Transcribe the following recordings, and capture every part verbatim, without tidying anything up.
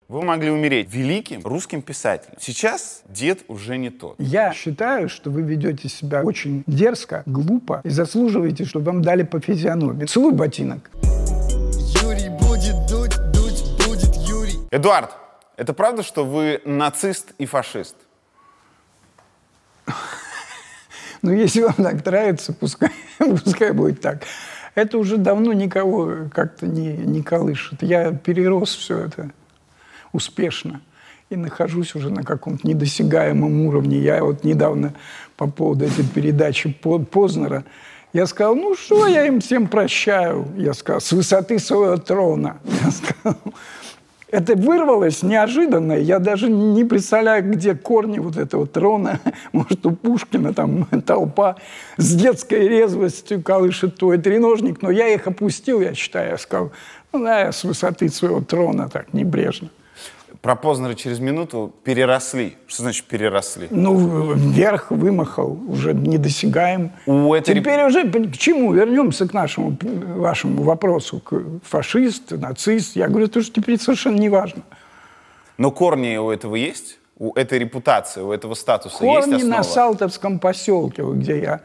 Вы могли умереть великим русским писателем. Сейчас дед уже не тот. Я считаю, что вы ведете себя очень дерзко, глупо и заслуживаете, чтобы вам дали по физиономии. Целуй ботинок. Юрий будет дуть, дуть будет Юрий. Эдуард, это правда, что вы нацист и фашист? Ну, если вам так нравится, пускай, пускай будет так. Это уже давно никого как-то не, не колышет. Я перерос все это успешно и нахожусь уже на каком-то недосягаемом уровне. Я вот недавно по поводу этой передачи Познера, я сказал, ну что, я им всем прощаю. Я сказал, с высоты своего трона. Я сказал, это вырвалось неожиданно. Я даже не представляю, где корни вот этого трона. Может, у Пушкина там толпа с детской резвостью колышет твой треножник. Но я их опустил, я считаю. Я сказал, ну да, я с высоты своего трона так небрежно. Про Познера через минуту переросли. Что значит переросли? Ну, вверх вымахал, уже недосягаем. У этой... Теперь уже к чему? Вернемся к нашему, вашему вопросу. К фашист, нацист. Я говорю, то, что теперь совершенно не важно. Но корни у этого есть? У этой репутации, у этого статуса корни есть основа? На Салтовском поселке, где я...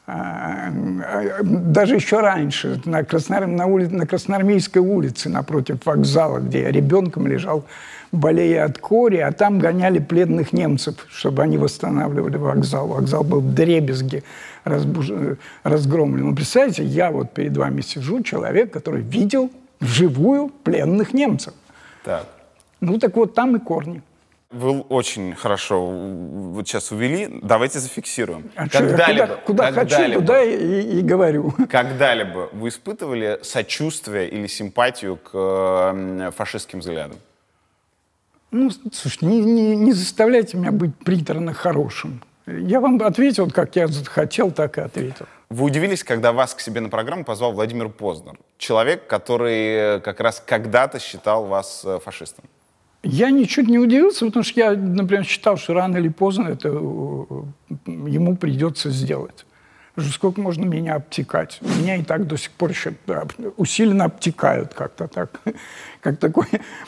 Даже еще раньше, на, Краснор... на, улице, на Красноармейской улице, напротив вокзала, где я ребенком лежал, болея от кори, а там гоняли пленных немцев, чтобы они восстанавливали вокзал. Вокзал был вдребезги разбуж... разгромлен. Вы представляете, я вот перед вами сижу, человек, который видел вживую пленных немцев. Так. Ну так вот, там и корни. Вы очень хорошо вот сейчас увели. Давайте зафиксируем. А когда, куда хочу, туда и, и говорю. Когда-либо вы испытывали сочувствие или симпатию к э, фашистским взглядам? Ну, слушай, не, не, не заставляйте меня быть приторно хорошим. Я вам ответил, как я хотел, так и ответил. Вы удивились, когда вас к себе на программу позвал Владимир Познер? Человек, который как раз когда-то считал вас фашистом. Я ничуть не удивился, потому что я, например, считал, что рано или поздно это ему придется сделать. Сколько можно меня обтекать? Меня и так до сих пор еще усиленно обтекают как-то так. Как такой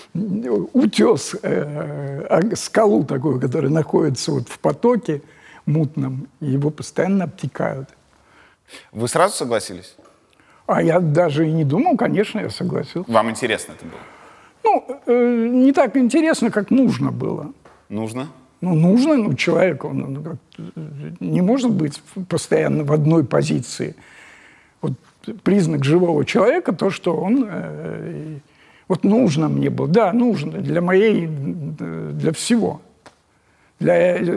утес, э, скалу такую, которая находится вот в потоке мутном, и его постоянно обтекают. Вы сразу согласились? А я даже и не думал, конечно, я согласился. Вам интересно это было? Ну, э, не так интересно, как нужно было. Нужно? Ну, нужно, ну, человеку, он, как, не может быть постоянно в одной позиции. Вот признак живого человека, то, что он, э, вот нужно мне было, да, нужно, для моей, для всего. Для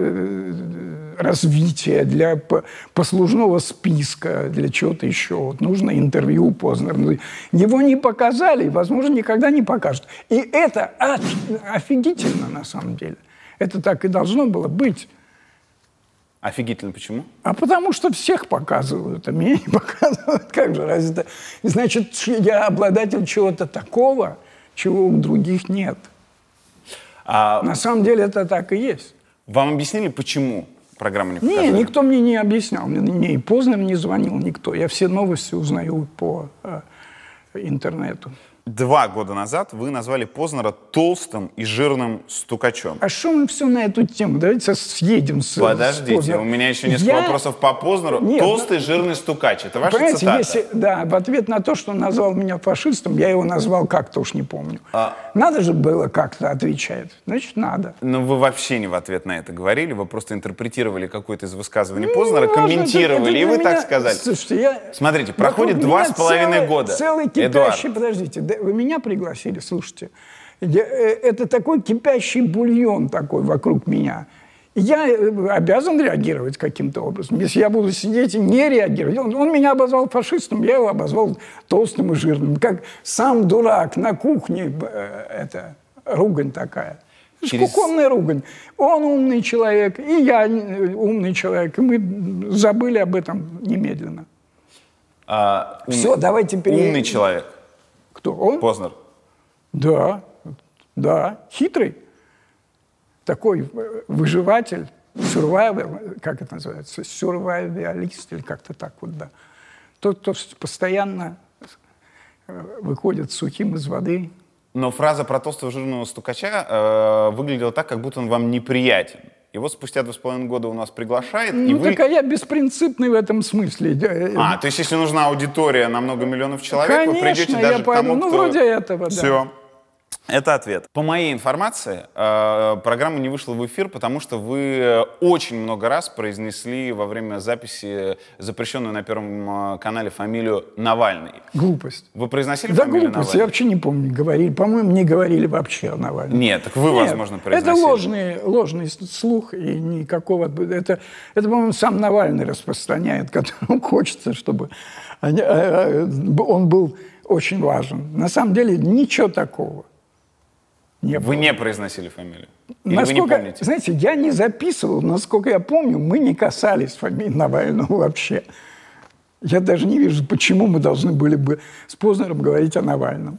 э, развития, для послужного списка, для чего-то еще. Вот нужно интервью Познера. Его не показали, возможно, никогда не покажут. И это офигительно, на самом деле. Это так и должно было быть. Офигительно почему? А потому что всех показывают, а меня не показывают. Как же, разве это... Значит, я обладатель чего-то такого, чего у других нет. А... На самом деле это так и есть. Вам объяснили, почему программу не показали? Не, никто мне не объяснял. Мне, мне и Познер не звонил никто. Я все новости узнаю по э, интернету. Два года назад вы назвали Познера толстым и жирным стукачом. А что мы все на эту тему? Давайте съедем с Подождите, с у меня еще несколько Я... вопросов по Познеру. Нет, толстый, жирный стукач. Это ваша понимаете, цитата? Если, да, в ответ на то, что он назвал меня фашистом, я его назвал как-то, уж не помню. А... Надо же было как-то отвечать. Значит, надо. Но вы вообще не в ответ на это говорили, вы просто интерпретировали какое-то из высказываний Познера, ну, комментировали, это, это и вы меня... так сказали. Слушайте, я... Смотрите, проходит два с половиной года. Целый кипящий, подождите, вы меня пригласили? Слушайте, это такой кипящий бульон такой вокруг меня. Я обязан реагировать каким-то образом. Если я буду сидеть и не реагировать... Он, он меня обозвал фашистом, я его обозвал толстым и жирным. Как сам дурак на кухне, это ругань такая. Через... Кухонная ругань. Он умный человек, и я умный человек. И мы забыли об этом немедленно. А, ум... Все, давайте перейдем. Умный человек. Кто? Он? Познер. Да, да, хитрый. Такой выживатель, survival, как это называется, сюрвайвалист или как-то так вот, да. Тот, кто постоянно выходит сухим из воды, Но фраза про толстого жирного стукача э, выглядела так, как будто он вам неприятен. Его спустя два с половиной года у нас приглашает, ну, и вы... так а я беспринципный в этом смысле. А, то есть если нужна аудитория на много миллионов человек, конечно, вы придете даже к тому, ну, кто... вроде этого, да. Все. Это ответ. По моей информации, э, программа не вышла в эфир, потому что вы очень много раз произнесли во время записи запрещенную на Первом канале фамилию Навальный. Глупость. Вы произносили да, фамилию глупость. Навальный? Я вообще не помню, говорили. По-моему, не говорили вообще о Навальном. Нет, так вы, Нет, возможно, произносили. Это ложный, ложный слух, и никакого... Это, это по-моему, сам Навальный распространяет, которому хочется, чтобы он был очень важен. На самом деле, ничего такого. Не вы было. не произносили фамилию? Или насколько, вы не помните? Знаете, я не записывал, насколько я помню, мы не касались фамилии Навального вообще. Я даже не вижу, почему мы должны были бы с Познером говорить о Навальном.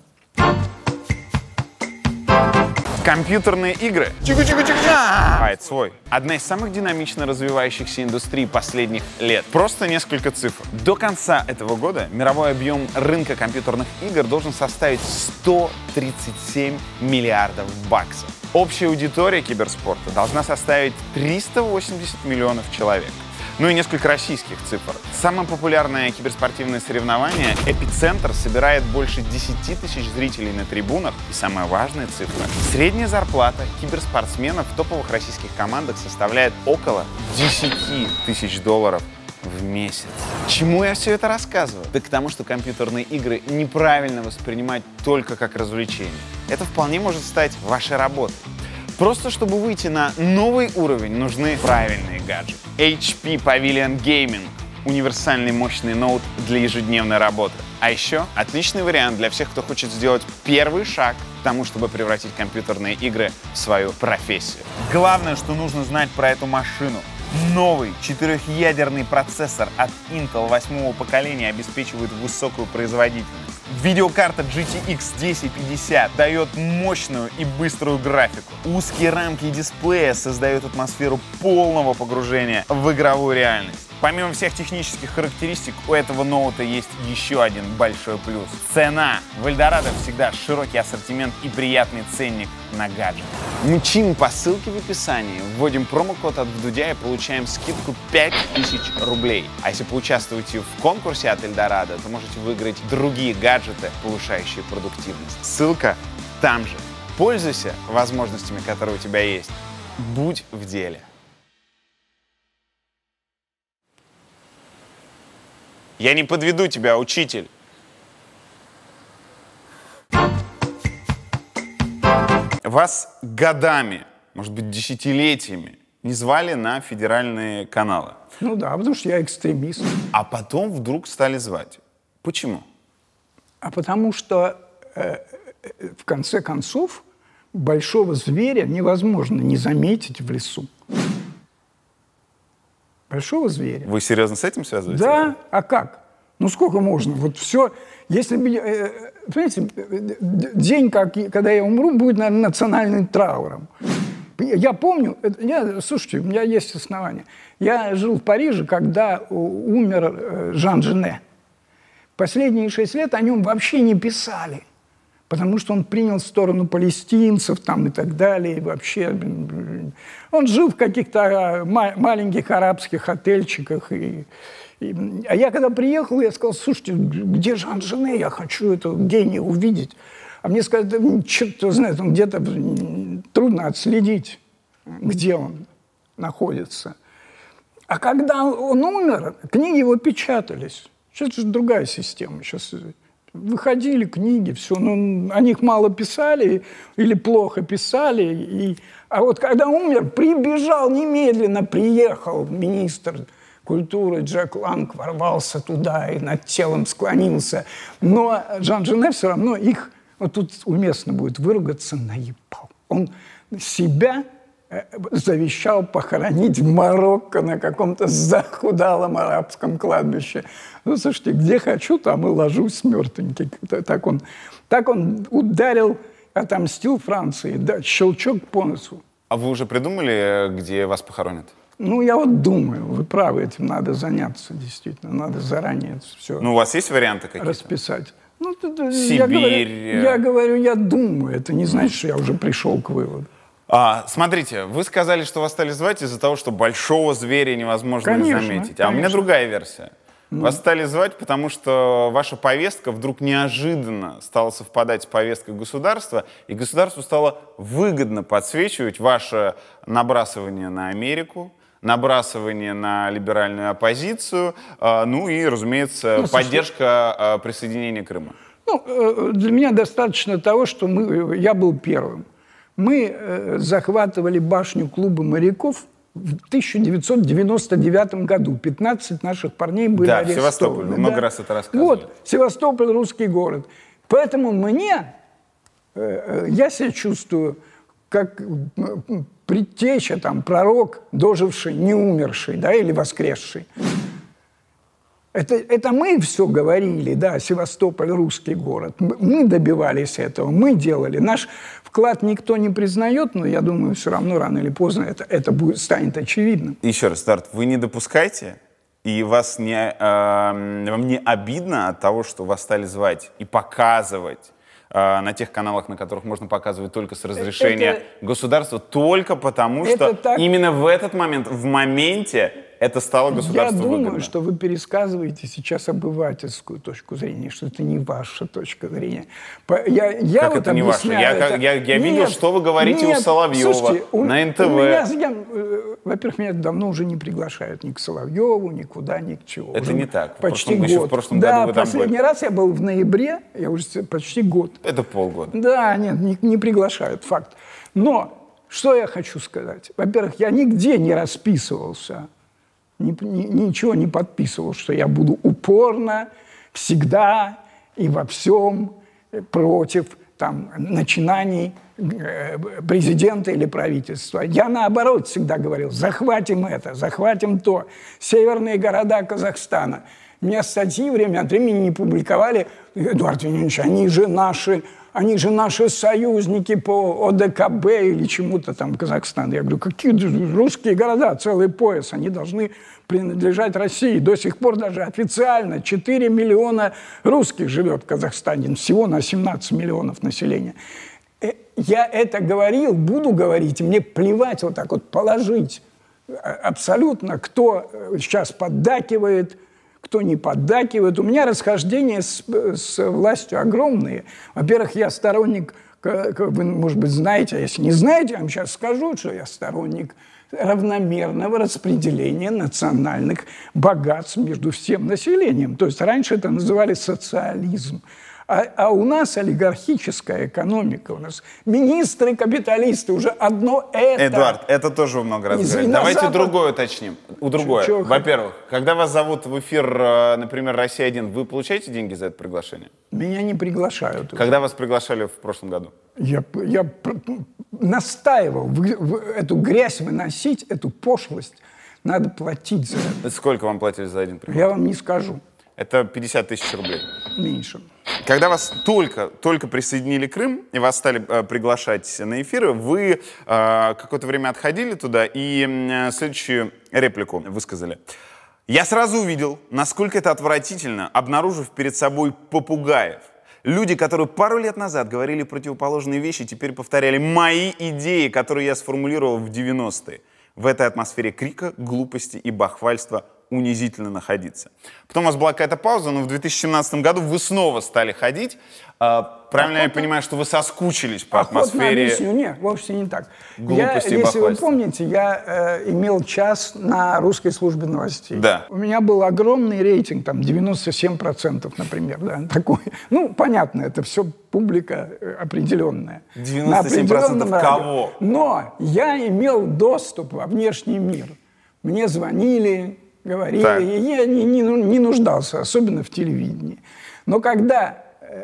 Компьютерные игры. Чику-чику-чику-ча! свой. Одна из самых динамично развивающихся индустрий последних лет. Просто несколько цифр. До конца этого года мировой объем рынка компьютерных игр должен составить сто тридцать семь миллиардов баксов. Общая аудитория киберспорта должна составить триста восемьдесят миллионов человек. Ну и несколько российских цифр. Самое популярное киберспортивное соревнование «Эпицентр» собирает больше десяти тысяч зрителей на трибунах. И самая важная цифра. Средняя зарплата киберспортсменов в топовых российских командах составляет около десяти тысяч долларов в месяц. Чему я все это рассказываю? Да к тому, что компьютерные игры неправильно воспринимать только как развлечение. Это вполне может стать вашей работой. Просто чтобы выйти на новый уровень, нужны правильные гаджеты. эйч пи Pavilion Gaming – универсальный мощный ноут для ежедневной работы. А еще отличный вариант для всех, кто хочет сделать первый шаг к тому, чтобы превратить компьютерные игры в свою профессию. Главное, что нужно знать про эту машину. Новый четырехъядерный процессор от Intel восьмого поколения обеспечивает высокую производительность. Видеокарта джи ти экс десять пятьдесят дает мощную и быструю графику. Узкие рамки дисплея создают атмосферу полного погружения в игровую реальность. Помимо всех технических характеристик, у этого ноута есть еще один большой плюс. Цена. В Эльдорадо всегда широкий ассортимент и приятный ценник на гаджет. Мчим по ссылке в описании, вводим промокод от Вдудя и получаем скидку пять тысяч рублей. А если поучаствуете в конкурсе от Эльдорадо, то можете выиграть другие гаджеты, повышающие продуктивность. Ссылка там же. Пользуйся возможностями, которые у тебя есть. Будь в деле. Я не подведу тебя, учитель. Вас годами, может быть, десятилетиями не звали на федеральные каналы. Ну да, потому что я экстремист. А потом вдруг стали звать. Почему? А потому что, э, в конце концов, большого зверя невозможно не заметить в лесу. Большого зверя. Вы серьезно с этим связываете? Да, а как? Ну сколько можно? Вот все, если бы, э, понимаете, день, как, когда я умру, будет, наверное, национальным трауром. Я помню, я, слушайте, у меня есть основания. Я жил в Париже, когда умер Жан Жене. Последние шесть лет о нем вообще не писали, потому что он принял сторону палестинцев там, и так далее. И вообще, он жил в каких-то маленьких арабских отельчиках. И, и, а я когда приехал, я сказал: слушайте, где Жан Жене? Я хочу этого гения увидеть. А мне сказали: черт его знает, он где-то трудно отследить, где он находится. А когда он умер, книги его печатались. Сейчас же другая система. Сейчас выходили книги, все, ну, о них мало писали или плохо писали. И... А вот когда умер, прибежал немедленно, приехал министр культуры Джек Ланг, ворвался туда и над телом склонился. Но Жан Жене все равно их, вот тут уместно будет выругаться, наебал. Он себя завещал похоронить в Марокко на каком-то захудалом арабском кладбище. Ну, слушайте, где хочу, там и ложусь мертвенький. Так он, так он ударил, отомстил Франции, да, щелчок по носу. А вы уже придумали, где вас похоронят? Ну, я вот думаю, вы правы, этим надо заняться, действительно, надо заранее все. Ну, у вас есть варианты какие-то? Расписать. Ну, это, Сибирь. Я говорю, я говорю, я думаю, это не значит, что я уже пришел к выводу. А, смотрите, вы сказали, что вас стали звать из-за того, что большого зверя невозможно Конечно, заметить. А конечно. у меня другая версия. Ну. Вас стали звать, потому что ваша повестка вдруг неожиданно стала совпадать с повесткой государства, и государству стало выгодно подсвечивать ваше набрасывание на Америку, набрасывание на либеральную оппозицию, ну и, разумеется, ну, поддержка присоединения Крыма. Ну, для меня достаточно того, что мы, я был первым. Мы захватывали башню клуба моряков в тысяча девятьсот девяносто девятом году. пятнадцать наших парней были да, арестованы. Севастополь, да, много раз это рассказывали. Вот, Севастополь, русский город. Поэтому мне, я себя чувствую как предтеча, там, пророк, доживший, не умерший, да, или воскресший. Это, это мы все говорили, да, Севастополь, русский город. Мы добивались этого, мы делали. Наш вклад никто не признает, но я думаю, все равно рано или поздно это, это будет, станет очевидным. Еще раз, Эдуард, вы не допускаете, и вас не, э, вам не обидно от того, что вас стали звать и показывать э, на тех каналах, на которых можно показывать только с разрешения это, государства, только потому, что так... именно в этот момент, в моменте, это стало государству выгодно. Я думаю, выгодно. Что вы пересказываете сейчас обывательскую точку зрения, что это не ваша точка зрения. Я, я как вот это не ваша? Я, это... я, я нет, видел, что вы говорите нет, у Соловьева, слушайте, у, на эн тэ вэ. У меня, я, во-первых, меня давно уже не приглашают ни к Соловьеву, никуда, ни к чему. Это уже не так. Почти в прошлом, год. Еще в прошлом да, году вы там последний были. раз я был в ноябре, я уже почти год. Это полгода. Да, нет, не, не приглашают, факт. Но что я хочу сказать? Во-первых, я нигде не расписывался, Ни, ни, ничего не подписывал, что я буду упорно, всегда и во всем против там, начинаний президента или правительства. Я, наоборот, всегда говорил, захватим это, захватим то. Северные города Казахстана. Меня статьи время от времени не публиковали. Эдуард Вениаминович, они же наши... Они же наши союзники по о дэ ка бэ или чему-то там Казахстан. Я говорю, какие русские города, целый пояс, они должны принадлежать России. До сих пор даже официально четыре миллиона русских живет в Казахстане, всего на семнадцать миллионов населения. Я это говорил, буду говорить, мне плевать вот так вот положить абсолютно, кто сейчас поддакивает, кто не поддакивает. У меня расхождения с, с властью огромные. Во-первых, я сторонник, как вы, может быть, знаете, а если не знаете, я вам сейчас скажу, что я сторонник равномерного распределения национальных богатств между всем населением. То есть раньше это называли социализм. А, а у нас олигархическая экономика, у нас министры-капиталисты, уже одно это... Эдуард, это тоже вы много раз говорили. Давайте Запад... другое уточним. У другое. Во-первых, когда вас зовут в эфир, например, «Россия один», вы получаете деньги за это приглашение? Меня не приглашают. Когда вас приглашали в прошлом году? Я, я настаивал в, в эту грязь выносить, эту пошлость. Надо платить за это. Сколько вам платили за один приглашение? Я вам не скажу. Это пятьдесят тысяч рублей. Меньше. Когда вас только, только присоединили Крым, и вас стали э, приглашать на эфиры, вы э, какое-то время отходили туда и э, следующую реплику высказали. «Я сразу увидел, насколько это отвратительно, обнаружив перед собой попугаев. Люди, которые пару лет назад говорили противоположные вещи, теперь повторяли мои идеи, которые я сформулировал в девяностые. В этой атмосфере крика, глупости и бахвальства унизительно находиться». Потом у вас была какая-то пауза, но в две тысячи семнадцатом году вы снова стали ходить. А, правильно Охотно... я понимаю, что вы соскучились по Охотно атмосфере? Объясню. Нет, вовсе не так. Глупости я, и если вы бахвальства. помните, я э, имел час на русской службе новостей. Да. У меня был огромный рейтинг, там девяносто семь процентов, например. Да, такой. Ну, понятно, это все публика определенная. девяносто семь процентов кого? Но я имел доступ во внешний мир. Мне звонили, говорили, так. и я не, не, не нуждался, особенно в телевидении. Но когда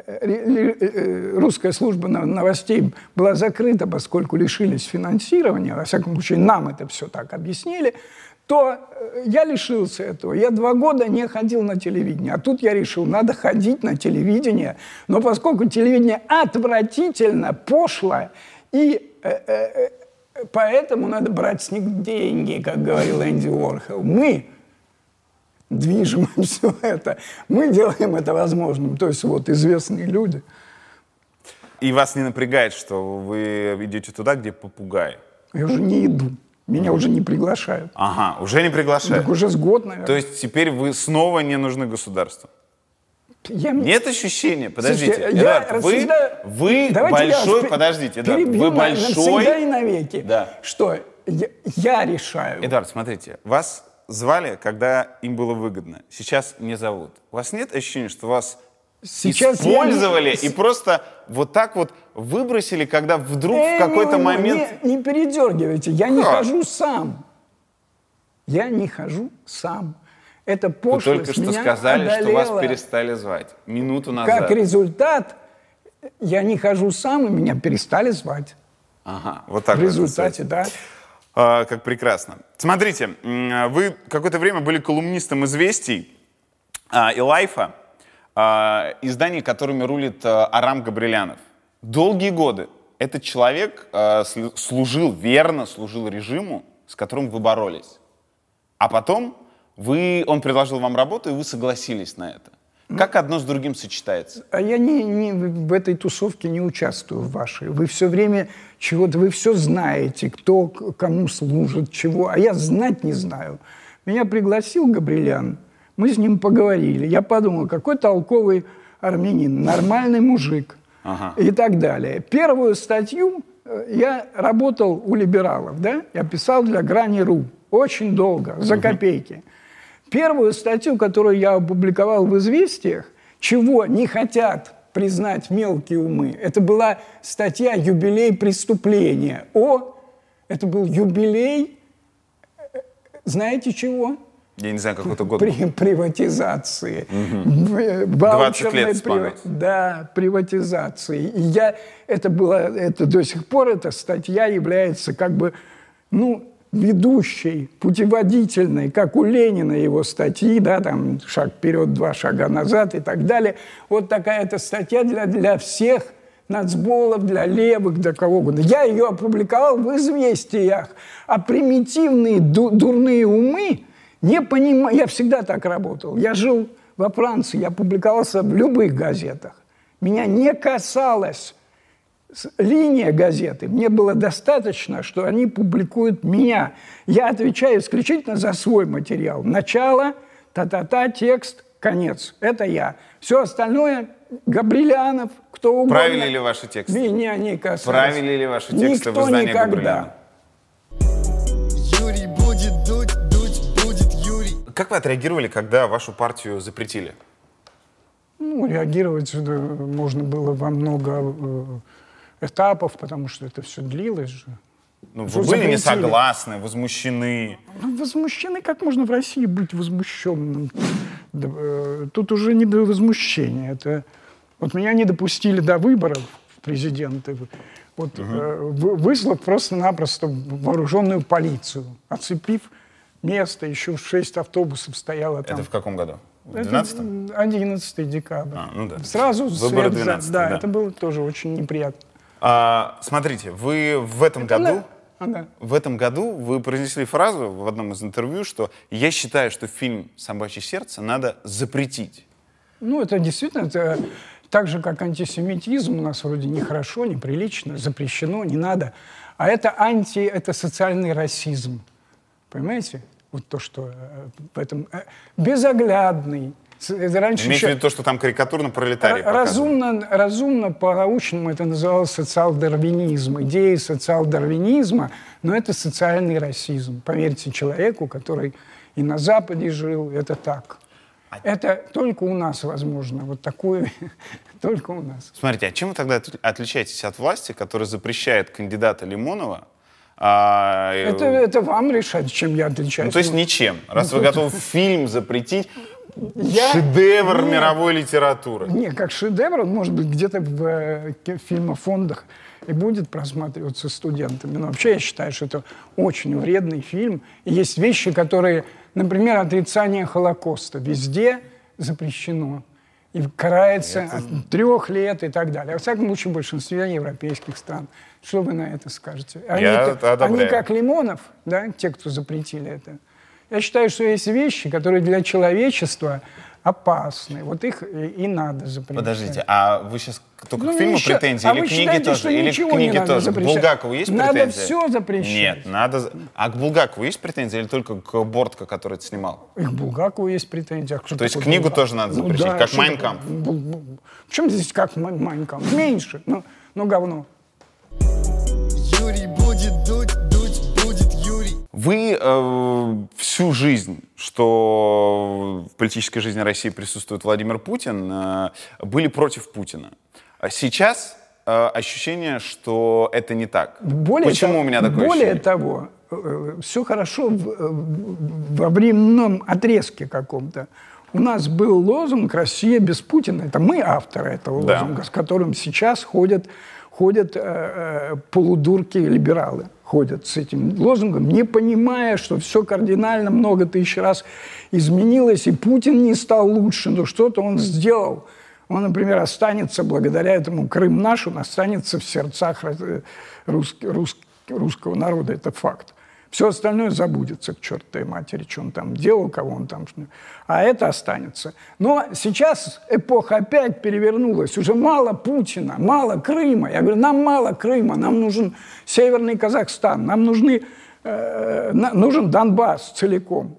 русская служба новостей была закрыта, поскольку лишились финансирования, во всяком случае, нам это все так объяснили, то я лишился этого. Я два года не ходил на телевидение. А тут я решил, надо ходить на телевидение. Но поскольку телевидение отвратительно, пошло, и э, э, поэтому надо брать с них деньги, как говорил Энди Уорхол. Мы движем все это. Мы делаем это возможным. То есть вот известные люди. И вас не напрягает, что вы идете туда, где попугай? Я уже не иду. Меня уже не приглашают. Ага, уже не приглашают. Так уже с год, наверное. То есть теперь вы снова не нужны государству? Я... Нет ощущения? Подождите, Слушайте, Эдуард, я вы, рассуждаю... вы большой... Подождите, Эдуард, вы большой... Навсегда и навеки. Да. Что я, я решаю. Эдуард, смотрите, вас звали, когда им было выгодно. Сейчас не зовут. У вас нет ощущения, что вас Сейчас использовали я... и просто вот так вот выбросили, когда вдруг Эй, в какой-то не, момент... Не, не передергивайте, я как? не хожу сам. Я не хожу сам. Это Вы пошлость только что меня сказали, одолела. что вас перестали звать. Минуту назад. Как результат, я не хожу сам, и меня перестали звать. Ага, вот так В вот, результате, да. А, как прекрасно. Смотрите, вы какое-то время были колумнистом «Известий» а, и «Лайфа», а, изданий, которыми рулит а, Арам Габрелянов. Долгие годы этот человек а, служил, верно служил режиму, с которым вы боролись. А потом вы, он предложил вам работу, и вы согласились на это. Как одно с другим сочетается? А я не, не, в этой тусовке не участвую в вашей. Вы все время чего-то, вы все знаете, кто кому служит, чего. А я знать не знаю. Меня пригласил Габрелян, мы с ним поговорили. Я подумал, какой толковый армянин, нормальный мужик ага. и так далее. Первую статью я работал у либералов, да? Я писал для Грани.ру очень долго, за копейки. Первую статью, которую я опубликовал в «Известиях», чего не хотят признать мелкие умы, это была статья «Юбилей преступления». О, это был юбилей, знаете чего? Я не знаю, какой это год При, был. Приватизации. Угу. двадцать лет прив... Да, приватизации. И я, это было, это до сих пор эта статья является как бы, ну, ведущей, путеводительной, как у Ленина его статьи, да, там шаг вперед, два шага назад и так далее. Вот такая-то статья для, для всех нацболов, для левых, для кого угодно. Я ее опубликовал в «Известиях», а примитивные ду- дурные умы не понимают. Я всегда так работал. Я жил во Франции, я публиковался в любых газетах. Меня не касалось линия газеты. Мне было достаточно, что они публикуют меня. Я отвечаю исключительно за свой материал. Начало, та-та-та, текст, конец. Это я. Все остальное Габрелянов, кто угодно. Правили ли ваши тексты? Меня не касалось. Правили ли ваши тексты Никто в издании никогда. Габрелянова? Юрий будет дуть, дуть будет Юрий. Как вы отреагировали, когда вашу партию запретили? Ну, реагировать можно было во много этапов, потому что это все длилось же. Ну, Что вы были запретили? не согласны, возмущены? Ну, возмущены, как можно в России быть возмущенным? Да, э, тут уже не до возмущения. Это... Вот меня не допустили до выборов в президенты, вот, угу. э, выслав просто-напросто вооруженную полицию, оцепив место, еще шесть автобусов стояло там. Это в каком году? В двенадцатом? одиннадцатый декабря. А, ну да. Сразу Выборы свет за- двенадцатого, да, да. это было тоже очень неприятно. А, смотрите, вы в этом Это году... на- Ага. В этом году вы произнесли фразу в одном из интервью, что «я считаю, что фильм «Собачье сердце» надо запретить». Ну, это действительно, это так же, как антисемитизм у нас вроде нехорошо, неприлично, запрещено, не надо. А это анти, это социальный расизм. Понимаете? Вот то, что э, в этом... э, безоглядный. Это раньше Имеете в еще... виду то, что там карикатурно-пролетарий показывают? Разумно, разумно по-научному это называлось социал-дарвинизм. Идея социал-дарвинизма, но это социальный расизм. Поверьте человеку, который и на Западе жил, это так. Это только у нас возможно. Вот такое только у нас. Смотрите, а чем вы тогда от- отличаетесь от власти, которая запрещает кандидата Лимонова? а, Это, это вам решать, чем я отличаюсь. Ну, то есть ничем. Раз вы готовы фильм запретить, Я- шедевр Нет. мировой литературы. Не, как шедевр, он может быть где-то в э, ки- фильмофондах и будет просматриваться студентами. Но вообще я считаю, что это очень вредный фильм. И есть вещи, которые, например, отрицание Холокоста везде запрещено. И карается от трех лет и так далее. Во всяком случае, в большинстве европейских стран. Что вы на это скажете? Они, Я это- это одобряю. они как Лимонов, да, те, кто запретили это, Я считаю, что есть вещи, которые для человечества опасны. Вот их и, и надо запрещать. Подождите, а вы сейчас только Ну, к фильму еще- претензии а или вы к книге считаете, тоже? что Или к ничего не книге надо тоже? К запрещать? Булгакову есть Надо претензии? все запрещать. Нет, надо... за- А к Булгакову есть претензии или только к Бортко, который это снимал? И к Булгакову есть претензии. А кто То есть такой книгу Булгаков? тоже надо Ну запрещать, да, как что «Майн такое? Кампф». Бу- бу- В чем здесь как Майн Кампф? Меньше, ну, ну говно. Юрий будет дуть, дуть будет Юрий. Вы э, всю жизнь, что в политической жизни России присутствует Владимир Путин, э, были против Путина. А сейчас э, ощущение, что это не так. Более Почему того, у меня такое Более ощущение? того, все хорошо в- в- во временном отрезке каком-то. У нас был лозунг «Россия без Путина». Это мы авторы этого Да. лозунга, с которым сейчас ходят, ходят э, э, полудурки-либералы. Ходят с этим лозунгом, не понимая, что все кардинально много тысяч раз изменилось, и Путин не стал лучше, но что-то он сделал. Он, например, останется, благодаря этому Крым наш, он останется в сердцах э, рус- рус- русского народа, это факт. Все остальное забудется к чертовой матери, что он там делал, кого он там... А это останется. Но сейчас эпоха опять перевернулась. Уже мало Путина, мало Крыма. Я говорю, нам мало Крыма, нам нужен Северный Казахстан, нам нужны, э, на- нужен Донбасс целиком.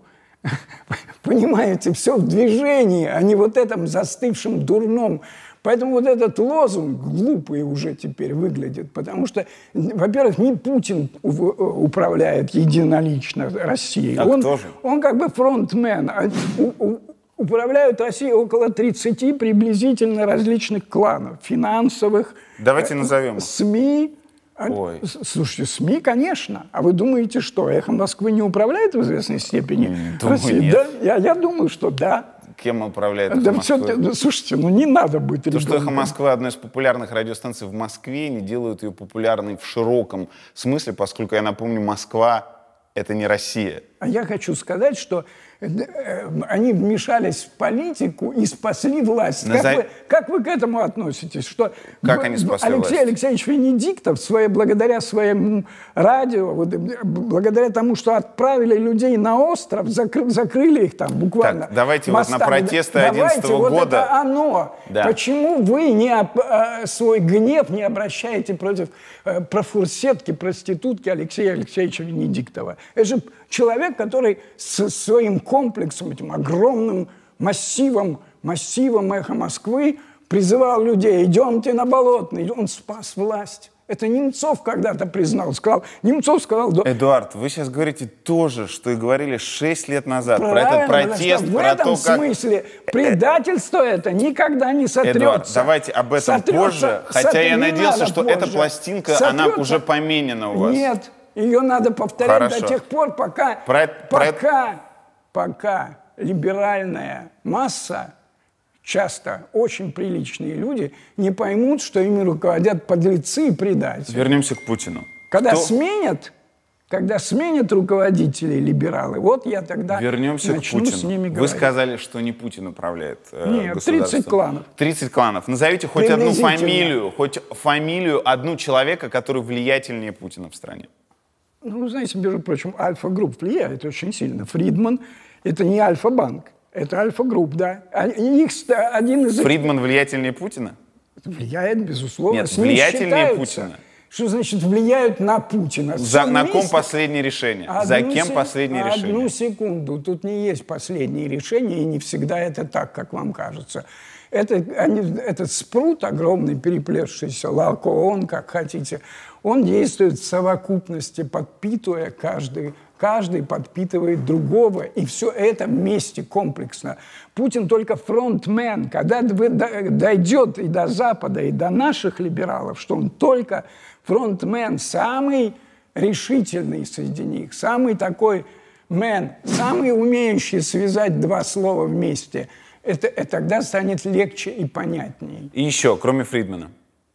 Понимаете, все в движении, а не вот этом застывшем дурном. Поэтому вот этот лозунг глупый уже теперь выглядит, потому что, во-первых, не Путин у- управляет единолично Россией. А он, кто же? он как бы фронтмен. А у- у- управляют Россией около тридцати приблизительно различных кланов. Финансовых, Давайте назовем их. СМИ. А, Ой. с- Слушайте, СМИ, конечно. А вы думаете, что «Эхо Москвы» не управляет в известной степени Думаю, Россией? нет. Да? Я, я думаю, что да. Кем управляет «Эхо Да всё- Москвы»? да, слушайте, ну не надо быть То, что «Эхо ребенком. Москвы» одна из популярных радиостанций в Москве, не делают ее популярной в широком смысле, поскольку, я напомню, Москва — это не Россия. А я хочу сказать, что э, э, они вмешались в политику и спасли власть. Назов- Как, вы, как вы к этому относитесь? Что Как б- они спасли Алексей власть? Алексеевич Венедиктов, своей, благодаря своему радио, вот, э, благодаря тому, что отправили людей на остров, закры- закрыли их там буквально. Так, давайте вот на мостами. протесты Давайте, одиннадцатого вот года. это оно. Да. Почему вы не, оп- э, свой гнев не обращаете против э, профурсетки, проститутки Алексея Алексеевича Венедиктова? Это же человек, который со своим комплексом, этим огромным массивом, массивом «Эхо Москвы» призывал людей: идемте на Болотный. Он спас власть. Это Немцов когда-то признал. Сказал, Немцов сказал... «Да, Эдуард, вы сейчас говорите то же, что и говорили шесть лет назад. Про правильно, этот протест, потому что в про этом то, как... смысле предательство это никогда не сотрется. Эдуард, давайте об этом Сотрется- позже. Хотя сотр- я не надеялся, надо что позже. эта пластинка, она Сотрется. уже поменена у вас. Нет, ее надо повторять Хорошо. до тех пор, пока, Про это- про это- пока, пока либеральная масса, часто очень приличные люди, не поймут, что ими руководят подлецы и предатели. Вернемся к Путину. Когда Кто- сменят, когда сменят руководителей либералы, вот я тогда Вернемся к начну Путину. с ними Вы говорить. сказали, что не Путин управляет э, Нет, государством. тридцать кланов. тридцать кланов. Назовите хоть одну Приблизительно. фамилию, хоть фамилию одну человека, который влиятельнее Путина в стране. Ну, знаете, между прочим, Альфа-групп влияет очень сильно. Фридман – это не Альфа-банк, это Альфа-групп, да. А их ста- один из... Фридман влиятельнее Путина? Влияет, безусловно. Нет, С ним влиятельнее считаются. Путина. Что значит влияют на Путина? За, Все на ком вместе. последнее решение? За Одну кем се- последнее Одну решение? секунду. Тут не есть последнее решение, и не всегда это так, как вам кажется. Это, они, этот спрут огромный, переплетшийся, лакоон, как хотите, он действует в совокупности, подпитывая каждый, каждый подпитывает другого, и все это вместе комплексно. Путин только фронтмен. Когда вы до- дойдет и до Запада, и до наших либералов, что он только фронтмен, самый решительный среди них, самый такой мен, самый умеющий связать два слова вместе, это, это тогда станет легче и понятнее. И еще, кроме Фридмана.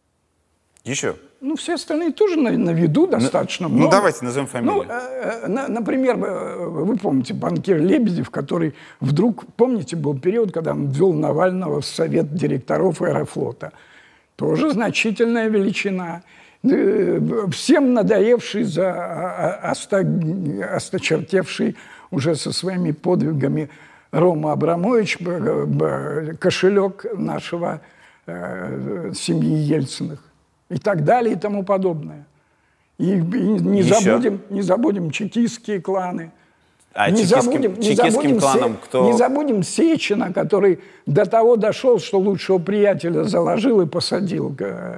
Еще. Ну, все остальные тоже на, на виду достаточно ну, много. давайте назовем фамилию. Ну, э, э, на- например, э, вы помните, банкир Лебедев, который вдруг, помните, был период, когда он ввел Навального в совет директоров Аэрофлота. Тоже значительная величина. Э, Всем надоевший, за, а- а- оста- осточертевший уже со своими подвигами Рома Абрамович, кошелек нашего э, семьи Ельциных и так далее и тому подобное. И, и не, забудем, не забудем чекистские кланы. А не забудем, не забудем, кланом Се... кто? не забудем Сечина, который до того дошел, что лучшего приятеля заложил и посадил.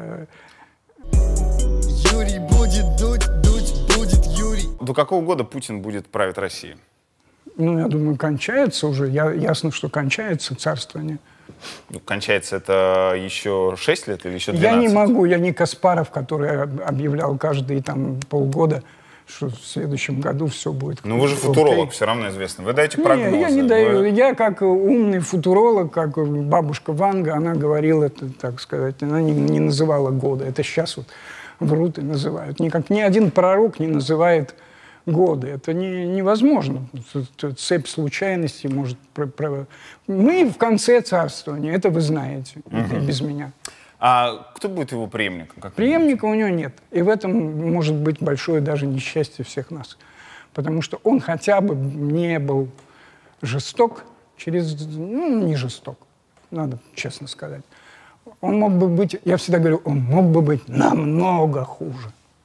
Юрий будет дуть, дуть будет Юрий. До какого года Путин будет править Россией? Ну, я думаю, кончается уже. Я, ясно, что кончается царствование. Ну, кончается это еще шесть лет или еще двенадцать? Я не могу, я не Каспаров, который объявлял каждые там полгода, что в следующем году все будет. Ну вы же футуролог, все равно известно. Вы даете прогнозы. Не, я не даю. Я как умный футуролог, как бабушка Ванга, она говорила, это, так сказать, она не, не называла года. Это сейчас вот врут и называют. Никак ни один пророк не называет годы. Это не, невозможно. Цепь случайностей может... Мы в конце царствования, это вы знаете, угу. Это без меня. А кто будет его преемником? Как Преемника у него нет. И в этом может быть большое даже несчастье всех нас. Потому что он хотя бы не был жесток через... Ну, не жесток, надо честно сказать. Он мог бы быть, я всегда говорю, он мог бы быть намного хуже.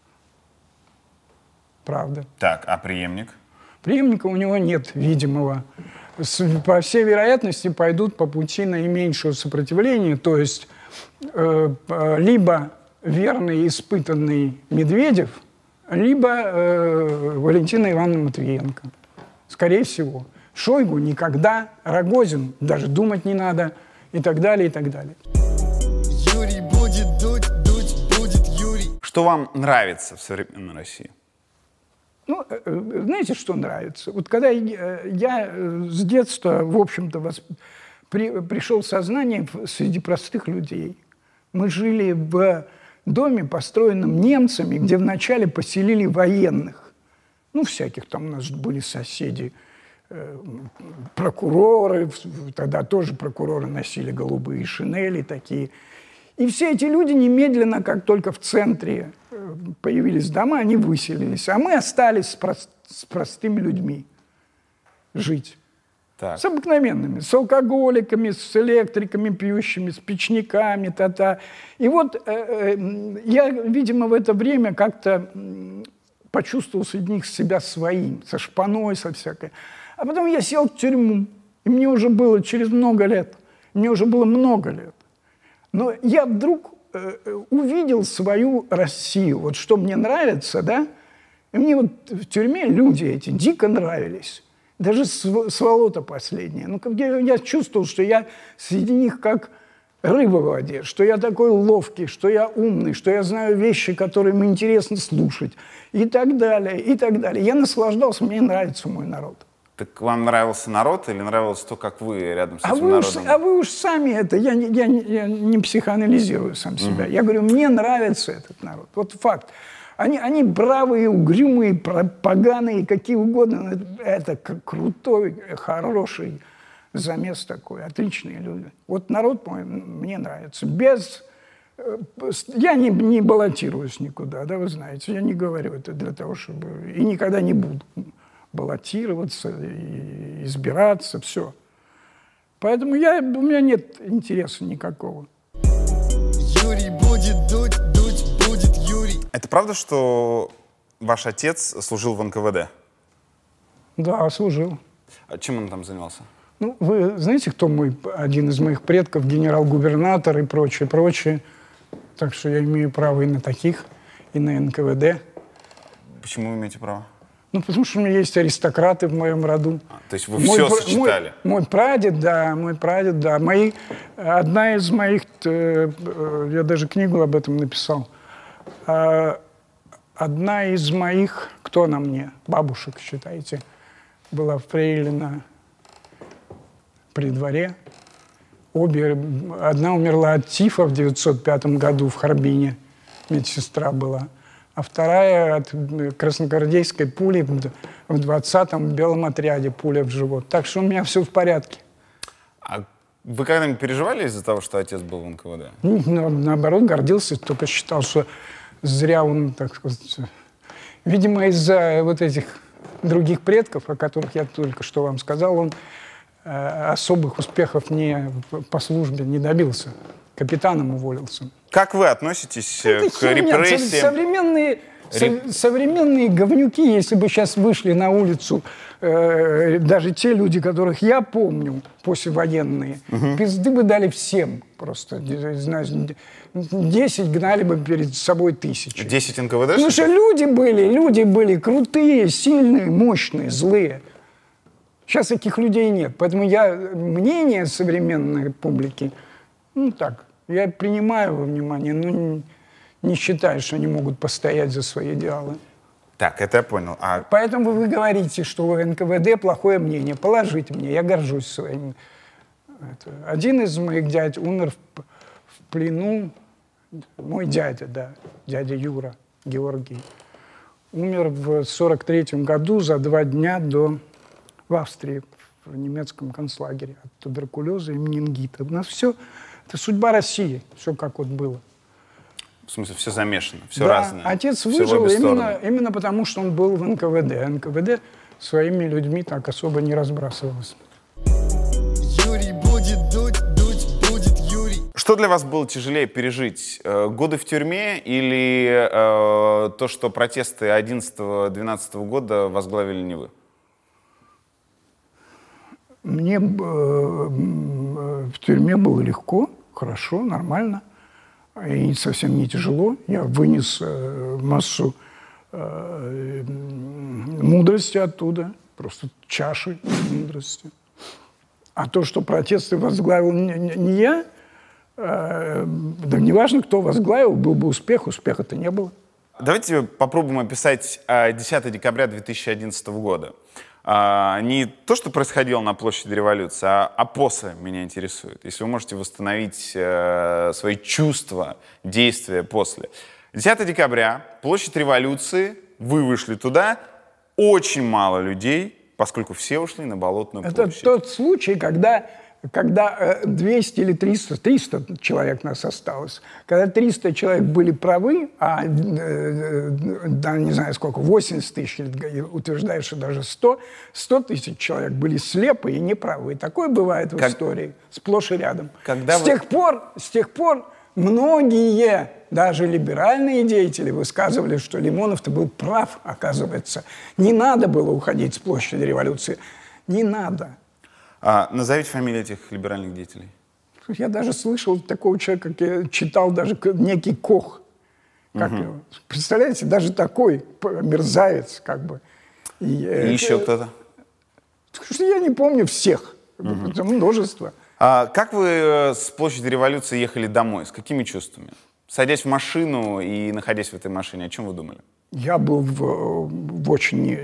Правда. Так, а преемник? Преемника у него нет видимого. По всей вероятности пойдут по пути наименьшего сопротивления, то есть э, либо верный испытанный Медведев, либо э, Валентина Ивановна Матвиенко. Скорее всего. Шойгу никогда, Рогозин даже думать не надо и так далее, и так далее. Юрий будет дуть, дуть будет Юрий. Что вам нравится в современной России? Ну, знаете, что нравится? Вот когда я, я с детства, в общем-то, восп... при, пришел в сознание среди простых людей. Мы жили в доме, построенном немцами, где вначале поселили военных. Ну, всяких там у нас были соседи, э, прокуроры, тогда тоже прокуроры носили голубые шинели такие. И все эти люди немедленно, как только в центре появились дома, они выселились. А мы остались с, прост, с простыми людьми жить. Так. С обыкновенными, с алкоголиками, с электриками пьющими, с печниками, та-та. И вот э, э, я, видимо, в это время как-то почувствовал среди них себя своим, со шпаной, со всякой. А потом я сел в тюрьму, и мне уже было через много лет, мне уже было много лет. Но я вдруг э, увидел свою Россию, вот что мне нравится, да, и мне вот в тюрьме люди эти дико нравились, даже сволота последняя. Ну, я, я чувствовал, что я среди них как рыба в воде, что я такой ловкий, что я умный, что я знаю вещи, которые мне интересно слушать, и так далее, и так далее. Я наслаждался, мне нравится мой народ. Так вам нравился народ или нравилось то, как вы рядом с а этим вы народом? Уж, а вы уж сами это, я, я, я не психоанализирую сам себя. Mm-hmm. Я говорю, мне нравится этот народ. Вот факт. Они, они бравые, угрюмые, поганые, какие угодно. Это, это крутой, хороший замес такой, отличные люди. Вот народ мой мне нравится. Без... Я не, не баллотируюсь никуда, да, вы знаете. Я не говорю это для того, чтобы... И никогда не буду баллотироваться, и избираться, все. Поэтому я, у меня нет интереса никакого. Юрий будет дуть, дуть будет Юрий. Это правда, что ваш отец служил в эн ка вэ дэ? Да, служил. А чем он там занимался? Ну, вы знаете, кто мой, один из моих предков, генерал-губернатор и прочее, прочее. Так что я имею право и на таких, и на эн ка вэ дэ. Почему вы имеете право? Ну, потому что у меня есть аристократы в моем роду. А, то есть вы мой, все сочетали? Мой, мой прадед, да, мой прадед, да. Мои, одна из моих, э, э, я даже книгу об этом написал. Э, одна из моих, кто она мне, бабушек, считаете, была фрейлина при дворе. Обе, одна умерла от тифа в девятьсот пятом году в Харбине, медсестра была. А вторая от красногвардейской пули в двадцатом в белом отряде, пуля в живот. Так что у меня все в порядке. А вы когда-нибудь переживали из-за того, что отец был в эн ка вэ дэ? Ну, наоборот, гордился, только считал, что зря он, так сказать... Видимо, из-за вот этих других предков, о которых я только что вам сказал, он э, особых успехов не, по службе не добился. Капитаном уволился. Как вы относитесь Это к херня. репрессиям? Современные, Реп... со, современные говнюки, если бы сейчас вышли на улицу, э, даже те люди, которых я помню, послевоенные, угу. пизды бы дали всем просто. Знаешь, десять гнали бы перед собой тысячи. десять эн ка вэ дэшников? Потому что люди были, люди были крутые, сильные, мощные, злые. Сейчас таких людей нет. Поэтому я мнение современной публики, ну так, я принимаю во внимание, но не, не считаю, что они могут постоять за свои идеалы. Так, это я понял. А... Поэтому вы говорите, что у эн ка вэ дэ плохое мнение. Положите мне, я горжусь своим. Это, один из моих дядь умер в, в плену. Мой дядя, да, дядя Юра, Георгий, умер в сорок третьем году за два дня до в Австрии, в немецком концлагере от туберкулеза и менингита. У нас все, это судьба России, все как вот было. В смысле, все замешано, все да, разное. Отец все выжил именно, именно потому, что он был в эн ка вэ дэ. эн ка вэ дэ своими людьми так особо не разбрасывалась. Юрий будет дуть, дуть будет Юрий. Что для вас было тяжелее пережить? Годы в тюрьме или э, то, что протесты одиннадцатого-двенадцатого года возглавили не вы? Мне э, в тюрьме было легко, хорошо, нормально. И совсем не тяжело. Я вынес э, массу э, мудрости оттуда, просто чаши мудрости. А то, что протесты возглавил не, не, не я, э, да неважно, кто возглавил, был бы успех, успеха-то не было. Давайте попробуем описать десятое декабря две тысячи одиннадцатого года. А, не то, что происходило на площади Революции, а, а после меня интересует. Если вы можете восстановить э, свои чувства, действия после. десятое декабря, площадь Революции, вы вышли туда, очень мало людей, поскольку все ушли на Болотную Это площадь. тот случай, когда, когда двести или триста, триста человек нас осталось, когда триста человек были правы, а, да, не знаю сколько, восемьдесят тысяч, утверждаешь, что даже сто, сто тысяч человек были слепы и неправы. Такое бывает в как... истории, сплошь и рядом. Когда с, вы... тех пор, с тех пор многие, даже либеральные деятели, высказывали, что Лимонов-то был прав, оказывается. Не надо было уходить с площади Революции. Не надо. А, назовите фамилии этих либеральных деятелей. Я даже слышал такого человека, как я читал, даже некий Кох. Как угу. его. Представляете, даже такой мерзавец, как бы. И, И это, еще кто-то? Я не помню всех. Угу. Это множество. А как вы с площади Революции ехали домой? С какими чувствами? Садясь в машину и находясь в этой машине, о чем вы думали? Я был в, в очень...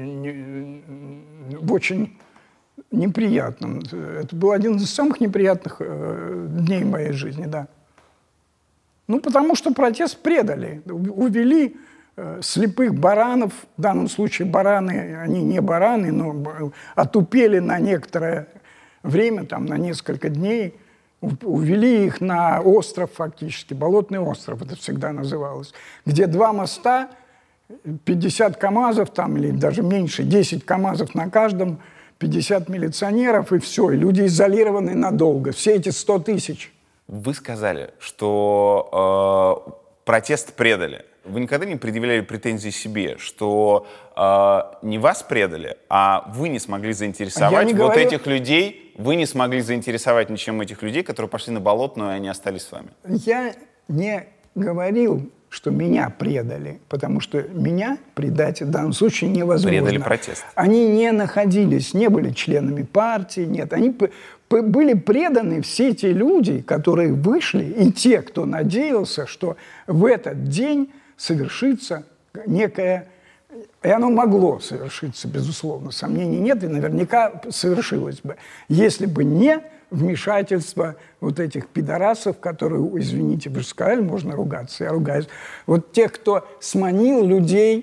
в очень неприятным. Это был один из самых неприятных э, дней моей жизни, да. Ну, потому что протест предали. Увели э, слепых баранов. В данном случае бараны, они не бараны, но отупели на некоторое время, там, на несколько дней. Увели их на остров фактически, Болотный остров, это всегда называлось, где два моста, пятьдесят КАМАЗов там, или даже меньше, десять КАМАЗов на каждом, пятьдесят милиционеров, и все, и люди изолированы надолго. Все эти сто тысяч. Вы сказали, что э, протест предали. Вы никогда не предъявляли претензии себе, что э, не вас предали, а вы не смогли заинтересовать не вот говорю... этих людей, вы не смогли заинтересовать ничем этих людей, которые пошли на Болотную, и они остались с вами? Я не говорил, что меня предали, потому что меня предать в данном случае невозможно. Предали протест. Они не находились, не были членами партии, нет. Они были преданы все те люди, которые вышли, и те, кто надеялся, что в этот день совершится некое... И оно могло совершиться, безусловно, сомнений нет, и наверняка совершилось бы, если бы не вмешательство вот этих пидорасов, которые, извините, вы же сказали, можно ругаться, я ругаюсь. Вот тех, кто сманил людей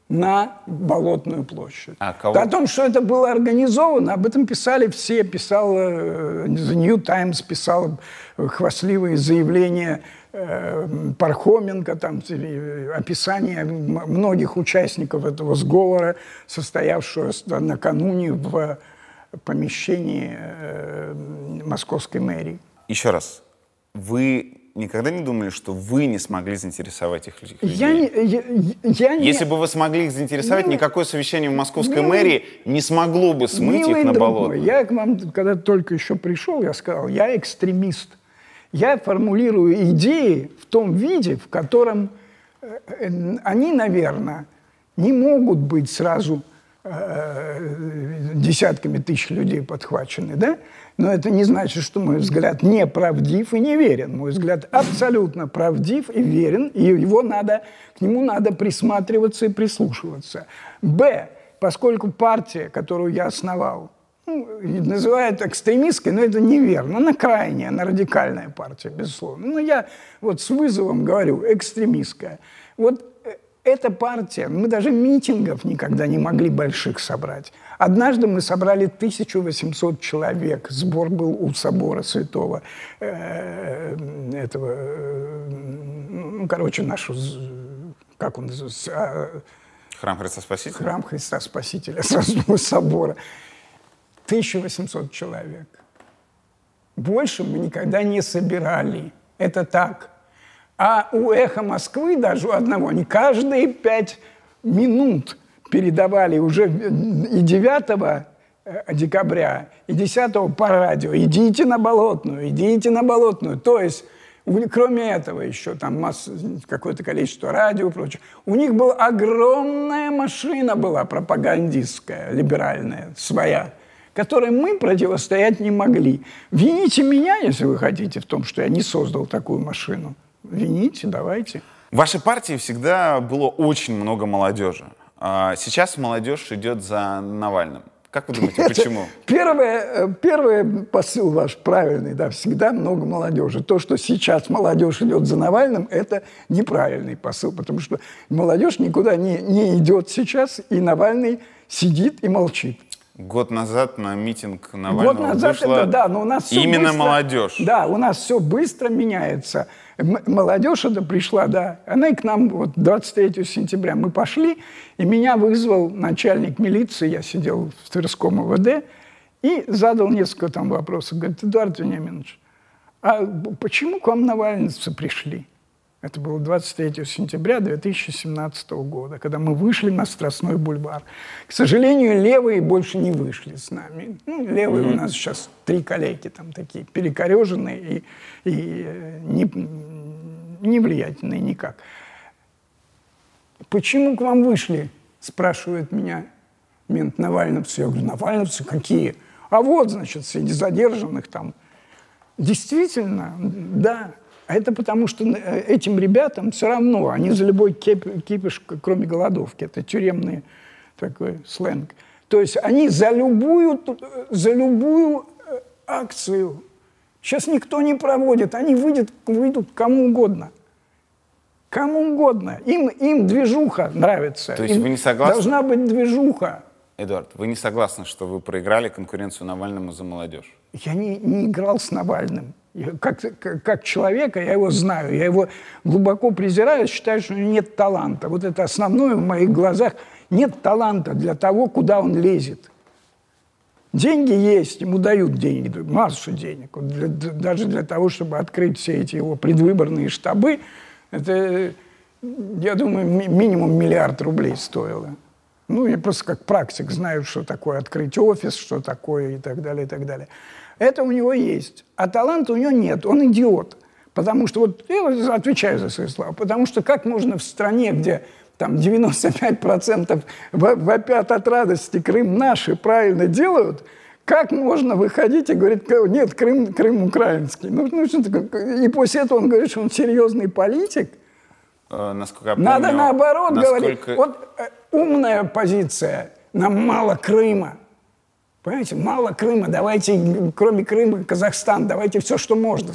на Болотную площадь. А кого? О том, что это было организовано, об этом писали все. Писал э, The New Times, писал хвастливые заявления э, Пархоменко, там, э, описание многих участников этого сговора, состоявшегося накануне в помещении э, московской мэрии. Еще раз, вы никогда не думали, что вы не смогли заинтересовать их людей? Я не, я, я не... Если бы вы смогли их заинтересовать, Милый, никакое совещание в московской милый, мэрии не смогло бы смыть их на болото. Я к вам, когда только еще пришел, я сказал, я экстремист. Я формулирую идеи в том виде, в котором э, они, наверное, не могут быть сразу э, десятками тысяч людей подхвачены, да? Но это не значит, что мой взгляд неправдив и неверен. Мой взгляд абсолютно правдив и верен, и его надо, к нему надо присматриваться и прислушиваться. Б. Поскольку партия, которую я основал, ну, называют экстремистской, но это неверно. Она крайняя, она радикальная партия, безусловно. Но я вот с вызовом говорю, экстремистская. Вот эта партия, мы даже митингов никогда не могли больших собрать. Однажды мы собрали тысячу восемьсот человек. Сбор был у собора святого, э, этого, э, ну, короче, нашу, как он называется? Храм Христа Спасителя? Храм Христа Спасителя, сразу собора. тысяча восемьсот человек. Больше мы никогда не собирали. Это так. А у «Эхо Москвы», даже у одного, они каждые пять минут передавали уже и девятого декабря, и десятого по радио. Идите на Болотную, идите на Болотную. То есть, кроме этого еще там масса, какое-то количество радио и прочее. У них была огромная машина была пропагандистская, либеральная, своя, которой мы противостоять не могли. Вините меня, если вы хотите, в том, что я не создал такую машину. Вините, давайте. В вашей партии всегда было очень много молодежи. Сейчас молодежь идет за Навальным. Как вы думаете, почему? Первый, первый посыл ваш правильный, да, всегда много молодежи. То, что сейчас молодежь идет за Навальным, это неправильный посыл, потому что молодежь никуда не, не идет сейчас, и Навальный сидит и молчит. Год назад на митинг Навального Год назад вышла это, да, но у нас все именно быстро, молодежь. Да, у нас все быстро меняется. М- молодежь это пришла, да. Она и к нам вот двадцать третьего сентября мы пошли, и меня вызвал начальник милиции, я сидел в Тверском ОВД, и задал несколько там вопросов. Говорит: Эдуард Вениаминович, а почему к вам навальницы пришли? Это было двадцать третьего сентября две тысячи семнадцатого года, когда мы вышли на Страстной бульвар. К сожалению, левые больше не вышли с нами. Ну, левые mm-hmm. у нас сейчас три коллеги там такие, перекореженные и, и не, не влиятельные никак. Почему к вам вышли, спрашивает меня мент, навальновцы. Я говорю: навальновцы какие? А вот, значит, среди задержанных там. Действительно, да. А это потому, что этим ребятам все равно, они за любой кипиш, кроме голодовки. Это тюремный такой сленг. То есть они за любую, за любую акцию. Сейчас никто не проводит. Они выйдут, выйдут кому угодно. Кому угодно. Им, им движуха нравится. То есть им вы не согласны? Должна быть движуха. Эдуард, вы не согласны, что вы проиграли конкуренцию Навальному за молодежь? Я не, не играл с Навальным. Я, как, как, как человека я его знаю. Я его глубоко презираю, считаю, что у него нет таланта. Вот это основное в моих глазах. Нет таланта для того, куда он лезет. Деньги есть, ему дают деньги, массу денег. Вот для, даже для того, чтобы открыть все эти его предвыборные штабы, это, я думаю, ми- минимум миллиард рублей стоило. Ну, я просто как практик знаю, что такое открыть офис, что такое и так далее, и так далее. Это у него есть. А таланта у него нет, он идиот. Потому что, вот я отвечаю за свои слова, потому что как можно в стране, где там девяносто пять процентов вопят от радости, Крым наши, правильно делают, как можно выходить и говорить: нет, Крым, Крым украинский. Ну, ну, что такое? И после этого он говорит, что он серьезный политик. Э, насколько я помню, Надо наоборот насколько... говорить. Вот э, умная позиция, нам мало Крыма. Понимаете, мало Крыма, давайте, кроме Крыма, Казахстан, давайте все, что можно,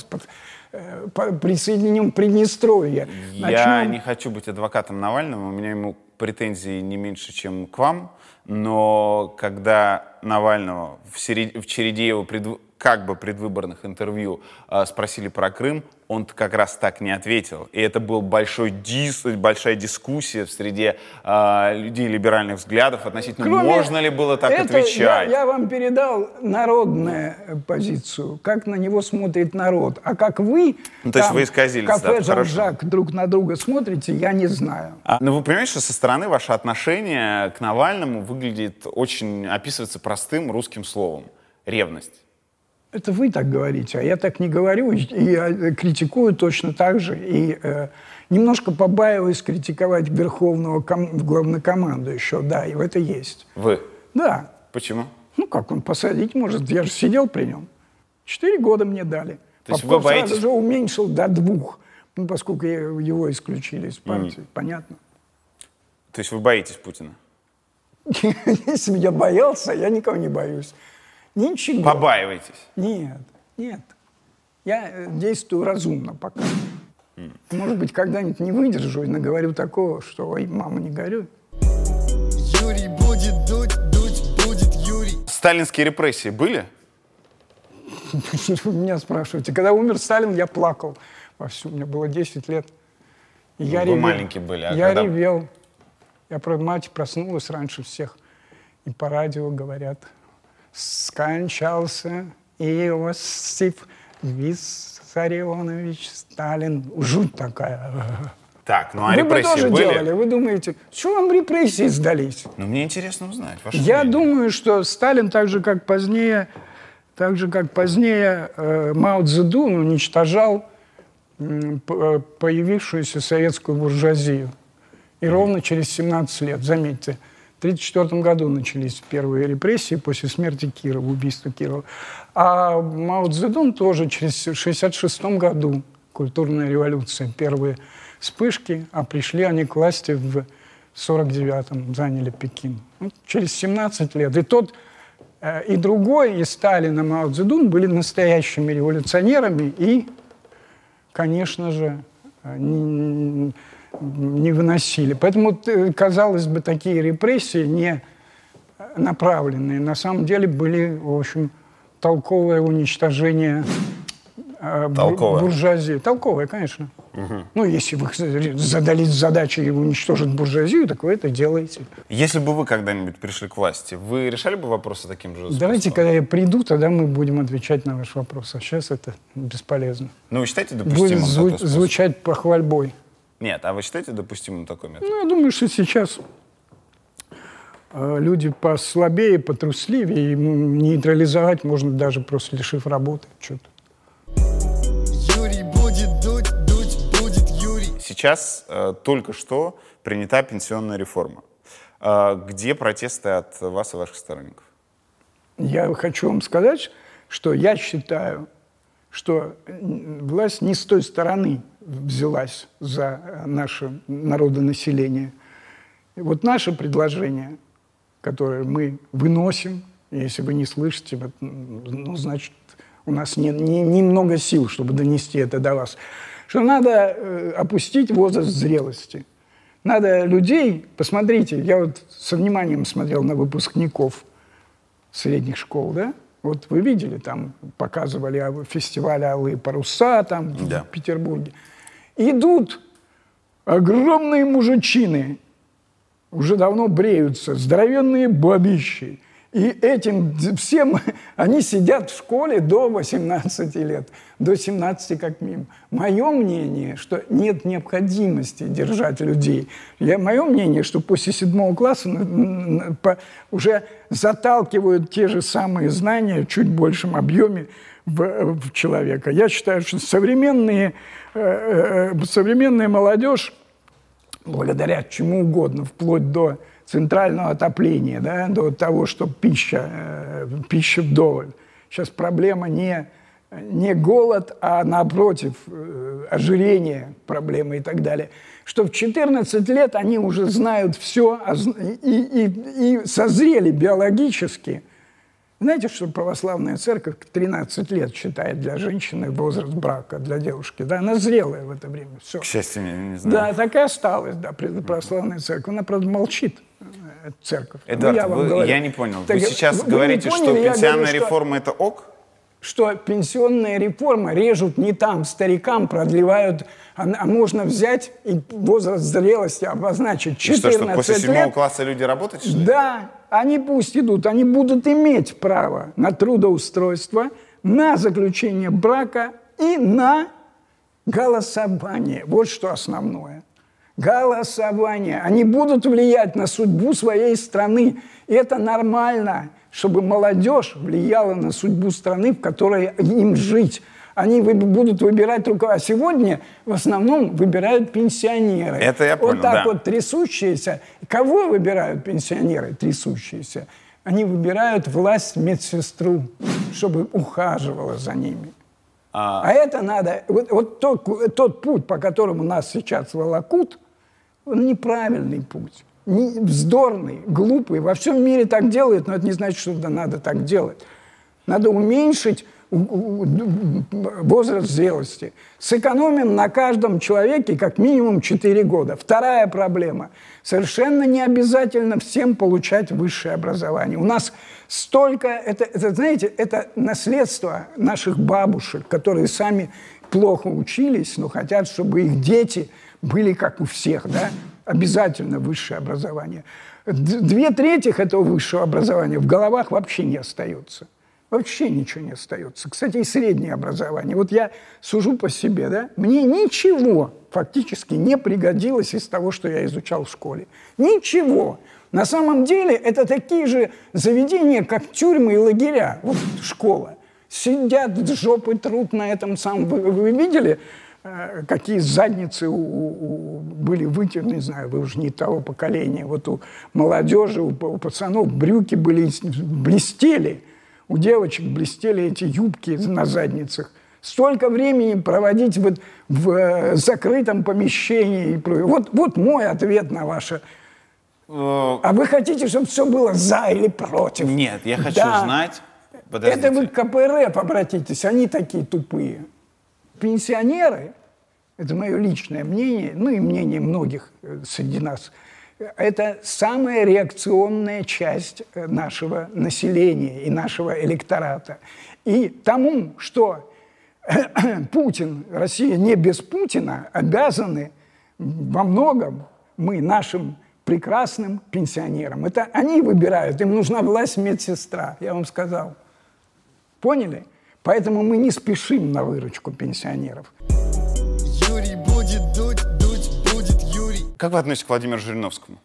присоединим Приднестровье. Я Начнем... не хочу быть адвокатом Навального, у меня ему претензий не меньше, чем к вам, но когда Навального в, серед... в череде его предв... как бы предвыборных интервью э, спросили про Крым, он как раз так не ответил. И это был большой дис... большая дискуссия в среде э, людей либеральных взглядов относительно, Кроме можно ли было так это, отвечать. Я, я вам передал народную позицию, как на него смотрит народ. А как вы, ну, то есть там, вы исказились, кафе да, Жан-Жак друг на друга смотрите, я не знаю. А, но вы понимаете, что со стороны ваше отношение к Навальному выглядит очень, описывается простым русским словом — ревность. Это вы так говорите, а я так не говорю, и я критикую точно так же, и э, немножко побаиваюсь критиковать верховного ком- главнокомандующего, да, и в это есть. Вы? Да. Почему? Ну, как он посадить может, я же сидел при нем. Четыре года мне дали. То есть Попов вы боитесь... сразу же уменьшил до двух, ну, поскольку его исключили из партии, mm. понятно. То есть вы боитесь Путина? Если бы я боялся, я никого не боюсь. Ничего. Побаиваетесь? Нет, нет. Я действую разумно пока. Mm. Может быть, когда-нибудь не выдержу и наговорю такого, что ой, мама, не горюй. Юрий будет дуть, дуть будет Юрий. Сталинские репрессии были? Вы меня спрашиваете. Когда умер Сталин, я плакал вовсю. Мне было десять лет. И ну, я вы ревел. маленький были. А я когда... ревел. Я про мать проснулась раньше всех. И по радио говорят: скончался Иосиф Виссарионович Сталин. Жуть такая. Так, ну а вы репрессии бы тоже были? делали. Вы думаете, что вам репрессии сдались? Ну, мне интересно узнать. Ваше Я мнение. думаю, что Сталин, так же, как позднее, так же, как позднее э, Мао Цзэдун уничтожал э, появившуюся советскую буржуазию. И mm-hmm. ровно через семнадцать лет, заметьте, в тысяча девятьсот тридцать четвёртом году начались первые репрессии после смерти Кирова, убийства Кирова. А Мао Цзэдун тоже через шестьдесят шестом году, культурная революция, первые вспышки, а пришли они к власти в сорок девятом, заняли Пекин. Вот через семнадцать лет. И тот, э, и другой, и Сталин, и Мао Цзэдун были настоящими революционерами и, конечно же, не, не выносили. Поэтому, казалось бы, такие репрессии не направленные, на самом деле были, в общем, толковое уничтожение э, толковое. буржуазии. Толковое, конечно. Угу. Ну, если вы задались задачей уничтожить буржуазию, так вы это делаете. Если бы вы когда-нибудь пришли к власти, вы решали бы вопросы таким же способом? Давайте, когда я приду, тогда мы будем отвечать на ваш вопрос. А сейчас это бесполезно. Ну, вы считаете допустимым Будет зву- такой способ? звучать похвальбой. Нет, а вы считаете допустимым такой метод? Ну, я думаю, что сейчас э, люди послабее, потрусливее, и нейтрализовать можно даже просто лишив работы. Что-то. Юрий будет дуть, дуть будет Юрий. Сейчас э, только что принята пенсионная реформа. Э, где протесты от вас и ваших сторонников? Я хочу вам сказать, что я считаю, что власть не с той стороны взялась за наше народонаселение. И вот наше предложение, которое мы выносим, если вы не слышите, ну, значит, у нас нет не, не много сил, чтобы донести это до вас, что надо э, опустить возраст зрелости. Надо людей, посмотрите, я вот со вниманием смотрел на выпускников средних школ, да? Вот вы видели, там показывали фестиваль «Алые паруса» там да. в Петербурге. Идут огромные мужичины, уже давно бреются, здоровенные бабищи. И этим всем они сидят в школе до восемнадцати лет, до семнадцати как минимум. Мое мнение, что нет необходимости держать людей. Я, мое мнение, что после седьмого класса уже заталкивают те же самые знания в чуть большем объеме в, в человека. Я считаю, что современные, э, э, современная молодежь, благодаря чему угодно, вплоть до центрального отопления, да, до того, что пища, э, пища вдоволь. Сейчас проблема не, не голод, а напротив, э, ожирение проблема и так далее. Что в четырнадцать лет они уже знают все и, и, и созрели биологически. Знаете, что православная церковь тринадцать лет считает для женщины возраст брака, для девушки? Да, она зрелая в это время. Все. К счастью, не, не знаю. Да, так и осталась, да, православная церковь. Она, правда, молчит, церковь. Эдуард, я, вы, говорю. я не понял. Так, вы сейчас вы говорите, поняли, что пенсионная говорю, реформа — это ок? Что пенсионная реформа режут не там, старикам продлевают, а, а можно взять и возраст зрелости обозначить четырнадцать и что, что после седьмого лет. класса люди работать, что ли? Да, они пусть идут, они будут иметь право на трудоустройство, на заключение брака и на голосование. Вот что основное. Голосование. Они будут влиять на судьбу своей страны. И это нормально, чтобы молодежь влияла на судьбу страны, в которой им жить. Они вы, будут выбирать руководство. А сегодня в основном выбирают пенсионеры. Это я понял, вот так да. вот трясущиеся. Кого выбирают пенсионеры трясущиеся? Они выбирают власть медсестру, чтобы ухаживала за ними. А, а это надо... Вот, вот тот, тот путь, по которому нас сейчас волокут, он неправильный путь. Не, вздорный, глупый. Во всем мире так делают, но это не значит, что надо так делать. Надо уменьшить возраст зрелости. Сэкономим на каждом человеке как минимум четыре года. Вторая проблема. Совершенно не обязательно всем получать высшее образование. У нас столько... Это, это, знаете, это наследство наших бабушек, которые сами плохо учились, но хотят, чтобы их дети были как у всех, да? Обязательно высшее образование. Две трети этого высшего образования в головах вообще не остается. Вообще ничего не остается. Кстати, и среднее образование. Вот я сужу по себе, да? Мне ничего фактически не пригодилось из того, что я изучал в школе. Ничего. На самом деле это такие же заведения, как тюрьмы и лагеря. Вот школа. Сидят с жопой труд на этом самом... Вы, вы видели, какие задницы у, у, были вытянуты, не знаю, вы уже не того поколения. Вот у молодежи, у, у пацанов брюки были, блестели. У девочек блестели эти юбки на задницах. Столько времени проводить в, в закрытом помещении. Вот, вот мой ответ на ваше. А вы хотите, чтобы все было за или против? Нет, я хочу да. знать... Подождите. Это вы к ка пэ эр эф обратитесь, они такие тупые. Пенсионеры, это мое личное мнение, ну и мнение многих среди нас, это самая реакционная часть нашего населения и нашего электората. И тому, что Путин, Россия не без Путина, обязаны во многом мы нашим прекрасным пенсионерам. Это они выбирают, им нужна власть медсестра, я вам сказал. Поняли? Поэтому мы не спешим на выручку пенсионеров. Юрий будет дуть, дуть будет Юрий. Как вы относитесь к Владимиру Жириновскому?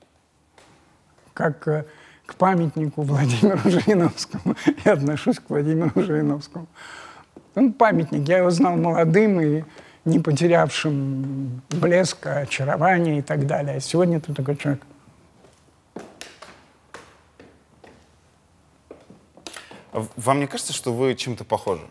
Как э, к памятнику Владимиру Жириновскому. Я отношусь к Владимиру Жириновскому. Он памятник. Я его знал молодым и не потерявшим блеска, очарования и так далее. А сегодня это такой человек. Вам не кажется, что вы чем-то похожи?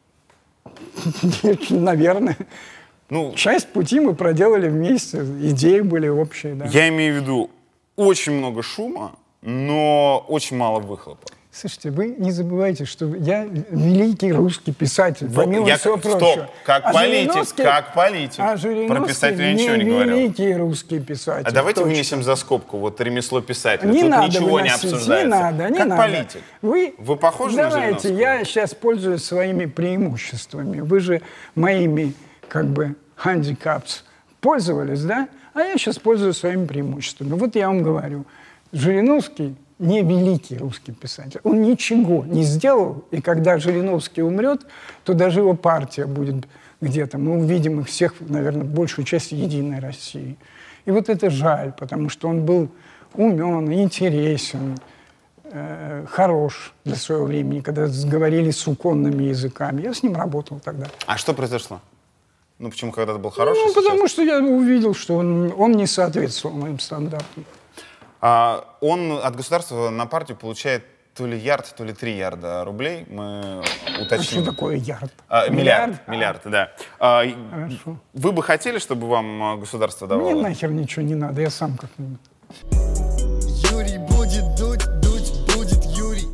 Наверное. Ну, часть пути мы проделали вместе, идеи были общие. Да. Я имею в виду очень много шума, но очень мало выхлопа. Слушайте, вы не забывайте, что я великий русский писатель, помимо я, всего стоп, прочего. как а политик, как политик. А Про писателя я ничего не не говорил. великий русский писатель. А давайте точно. вынесем за скобку вот ремесло писателя. Не Тут надо ничего выносить, не обсуждается. Не надо, не как надо. политик. Вы, Вы похожи давайте, на Жириновского? я сейчас пользуюсь своими преимуществами. Вы же моими, как бы, handicapс пользовались, да? А я сейчас пользуюсь своими преимуществами. Вот я вам говорю. Жириновский не великий русский писатель. Он ничего не сделал, и когда Жириновский умрет, то даже его партия будет где-то. Мы увидим их всех, наверное, большую часть Единой России. И вот это жаль, потому что он был умен, интересен, э, хорош для своего времени, когда говорили суконными языками. Я с ним работал тогда. А что произошло? Ну, почему когда-то был хороший? Ну, сейчас? потому что я увидел, что он, он не соответствовал моим стандартам. А он от государства на партию получает то ли ярд, то ли три ярда рублей. Мы уточним. А что такое ярд? А, миллиард, миллиард, да. А, Хорошо. вы бы хотели, чтобы вам государство давало? Мне нахер ничего не надо, я сам как-нибудь. Юрий будет дуть, дуть будет Юрий.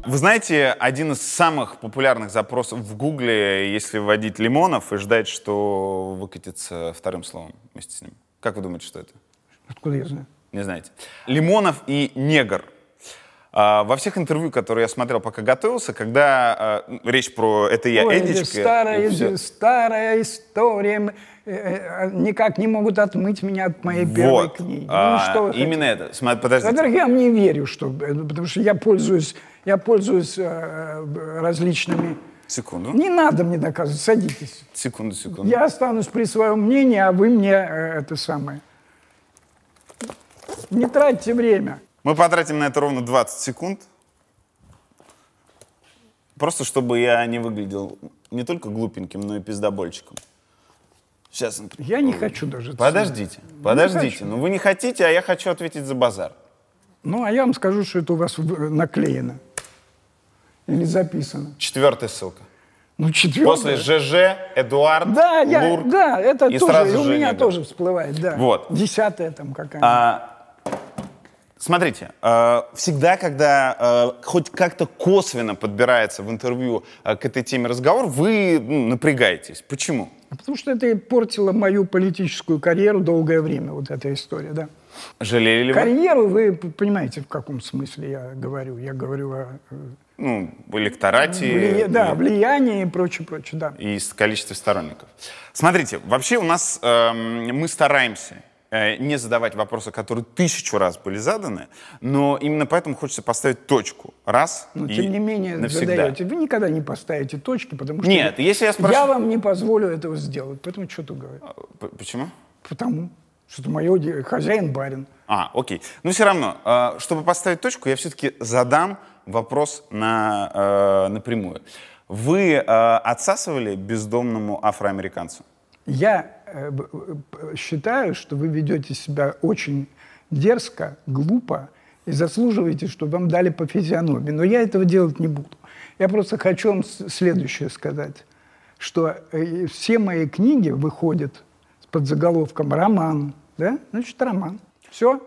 Вы знаете, один из самых популярных запросов в Гугле, если вводить Лимонов и ждать, что выкатится вторым словом вместе с ним. Как вы думаете, что это? Откуда я знаю? Не знаете. Лимонов и негр. А, во всех интервью, которые я смотрел, пока готовился, когда а, речь про «это я, Ой, Эдичка». Старая, старая история. Никак не могут отмыть меня от моей первой Вот. книги. А, ну, что вы именно хотите? это. Смотри, подождите. Во-первых, я не верю, что, потому что я пользуюсь, я пользуюсь э, различными... Секунду. Не надо мне доказывать, садитесь. Секунду, секунду. Я останусь при своем мнении, а вы мне э, это самое. Не тратьте время. Мы потратим на это ровно двадцать секунд. Просто чтобы я не выглядел не только глупеньким, но и пиздобольчиком. Сейчас. Я не хочу даже... Подождите, подождите. хочу. Ну вы не хотите, а я хочу ответить за базар. Ну, а я вам скажу, что это у вас в- наклеено. Или записано. Четвертая ссылка. Ну, четвертое. После ЖЖ, Эдуард, Да, я, Лурк. да, это и тоже, сразу и у же меня негр. тоже всплывает, да. Вот. Десятая там какая-нибудь. А, смотрите, э, всегда, когда э, хоть как-то косвенно подбирается в интервью э, к этой теме разговор, вы ну, напрягаетесь. Почему? Потому что это портило мою политическую карьеру долгое время, вот эта история, да. Жалели ли вы? Карьеру, вы понимаете, в каком смысле я говорю. Я говорю о э, Ну, в электорате. влия- да, и- влиянии и прочее, прочее, да. и с количеством сторонников. Смотрите, вообще у нас эм, мы стараемся э, не задавать вопросы, которые тысячу раз были заданы, но именно поэтому хочется поставить точку раз Но и тем не менее навсегда. задаете. Вы никогда не поставите точки, потому что Нет, если я спрошу... я вам не позволю этого сделать. Поэтому что тут говорить? П- Почему? Потому что это мое де- хозяин-барин. А, окей. Но все равно, э, чтобы поставить точку, я все-таки задам вопрос на, э, напрямую. Вы э, отсасывали бездомному афроамериканцу? Я э, б- б- считаю, что вы ведете себя очень дерзко, глупо и заслуживаете, чтобы вам дали по физиономии. Но я этого делать не буду. Я просто хочу вам с- следующее сказать, что э, все мои книги выходят под заголовком «Роман». Да? Значит, роман. Все?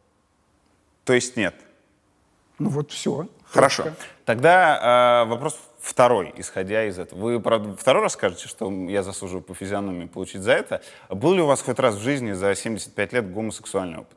То есть нет? Ну вот все. Хорошо. Тогда э, вопрос второй, исходя из этого. Вы, правда, второй раз скажете, что я заслуживаю по физиономии получить за это. Был ли у вас хоть раз в жизни за семьдесят пять лет гомосексуальный опыт?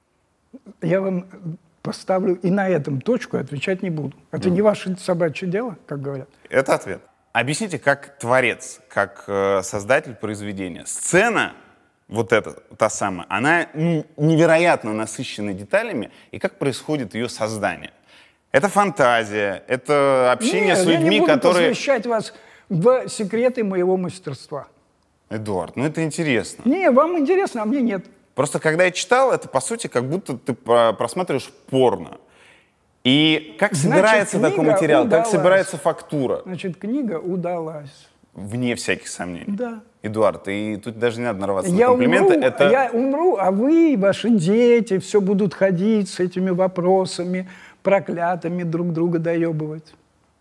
Я вам поставлю и на этом точку, и отвечать не буду. Это не ваше собачье дело, как говорят. Это ответ. Объясните, как творец, как э, создатель произведения. Сцена, вот эта, та самая, она ну, невероятно насыщена деталями, и как происходит ее создание. Это фантазия, это общение Нет, с людьми, я не буду которые... посвящать вас в секреты моего мастерства. Эдуард, ну это интересно. Не, вам интересно, а мне нет. Просто когда я читал, это, по сути, как будто ты про- просматриваешь порно. И как Значит, собирается такой книга материал, как удалась. собирается фактура, Значит, книга удалась. вне всяких сомнений. Да. Эдуард, и тут даже не надо нарваться Я на комплименты. умру, это... я умру, а вы и ваши дети все будут ходить с этими вопросами, проклятыми друг друга доебывать.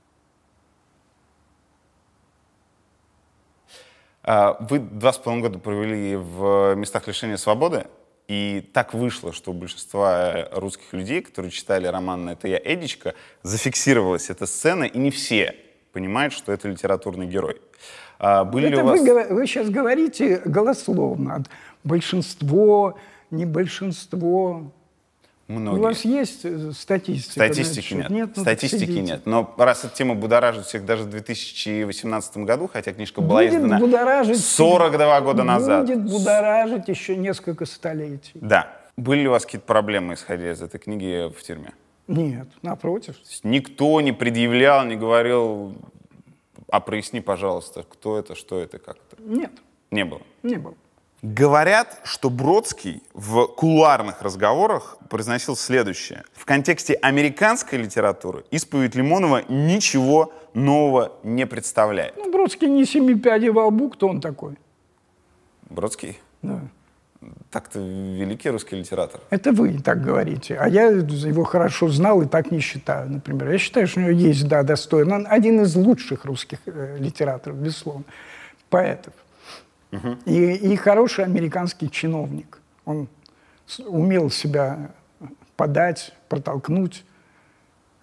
А, Вы два с половиной года провели в местах лишения свободы, и так вышло, что у большинства русских людей, которые читали роман «Это я, Эдичка», зафиксировалась эта сцена, и не все понимают, что это литературный герой. А, Были ли Это у вас... вы, говор- вы сейчас говорите голословно. Большинство, не большинство. Многие. У вас есть э, статистика? Статистики на этот нет. счет? Ну, так Статистики сидите. нет. Но раз эта тема будоражит всех даже в две тысячи восемнадцатом году, хотя книжка была Будет издана будоражить, сорок два года назад. Будет будоражить еще несколько столетий. Да. Были ли у вас какие-то проблемы, исходя из этой книги, в тюрьме? Нет, напротив. То есть никто не предъявлял, не говорил, а проясни, пожалуйста, кто это, что это, как это? Нет, Не было. не было. Говорят, что Бродский в кулуарных разговорах произносил следующее. В контексте американской литературы исповедь Лимонова ничего нового не представляет. Ну, Бродский не семи пядей во лбу, кто он такой? Бродский? Да. Так-то великий русский литератор. Это вы так говорите. А я его хорошо знал и так не считаю, например. Я считаю, что у него есть, да, достойный. Он один из лучших русских э, литераторов, безусловно, поэтов. Угу. И, и хороший американский чиновник. Он с- умел себя подать, протолкнуть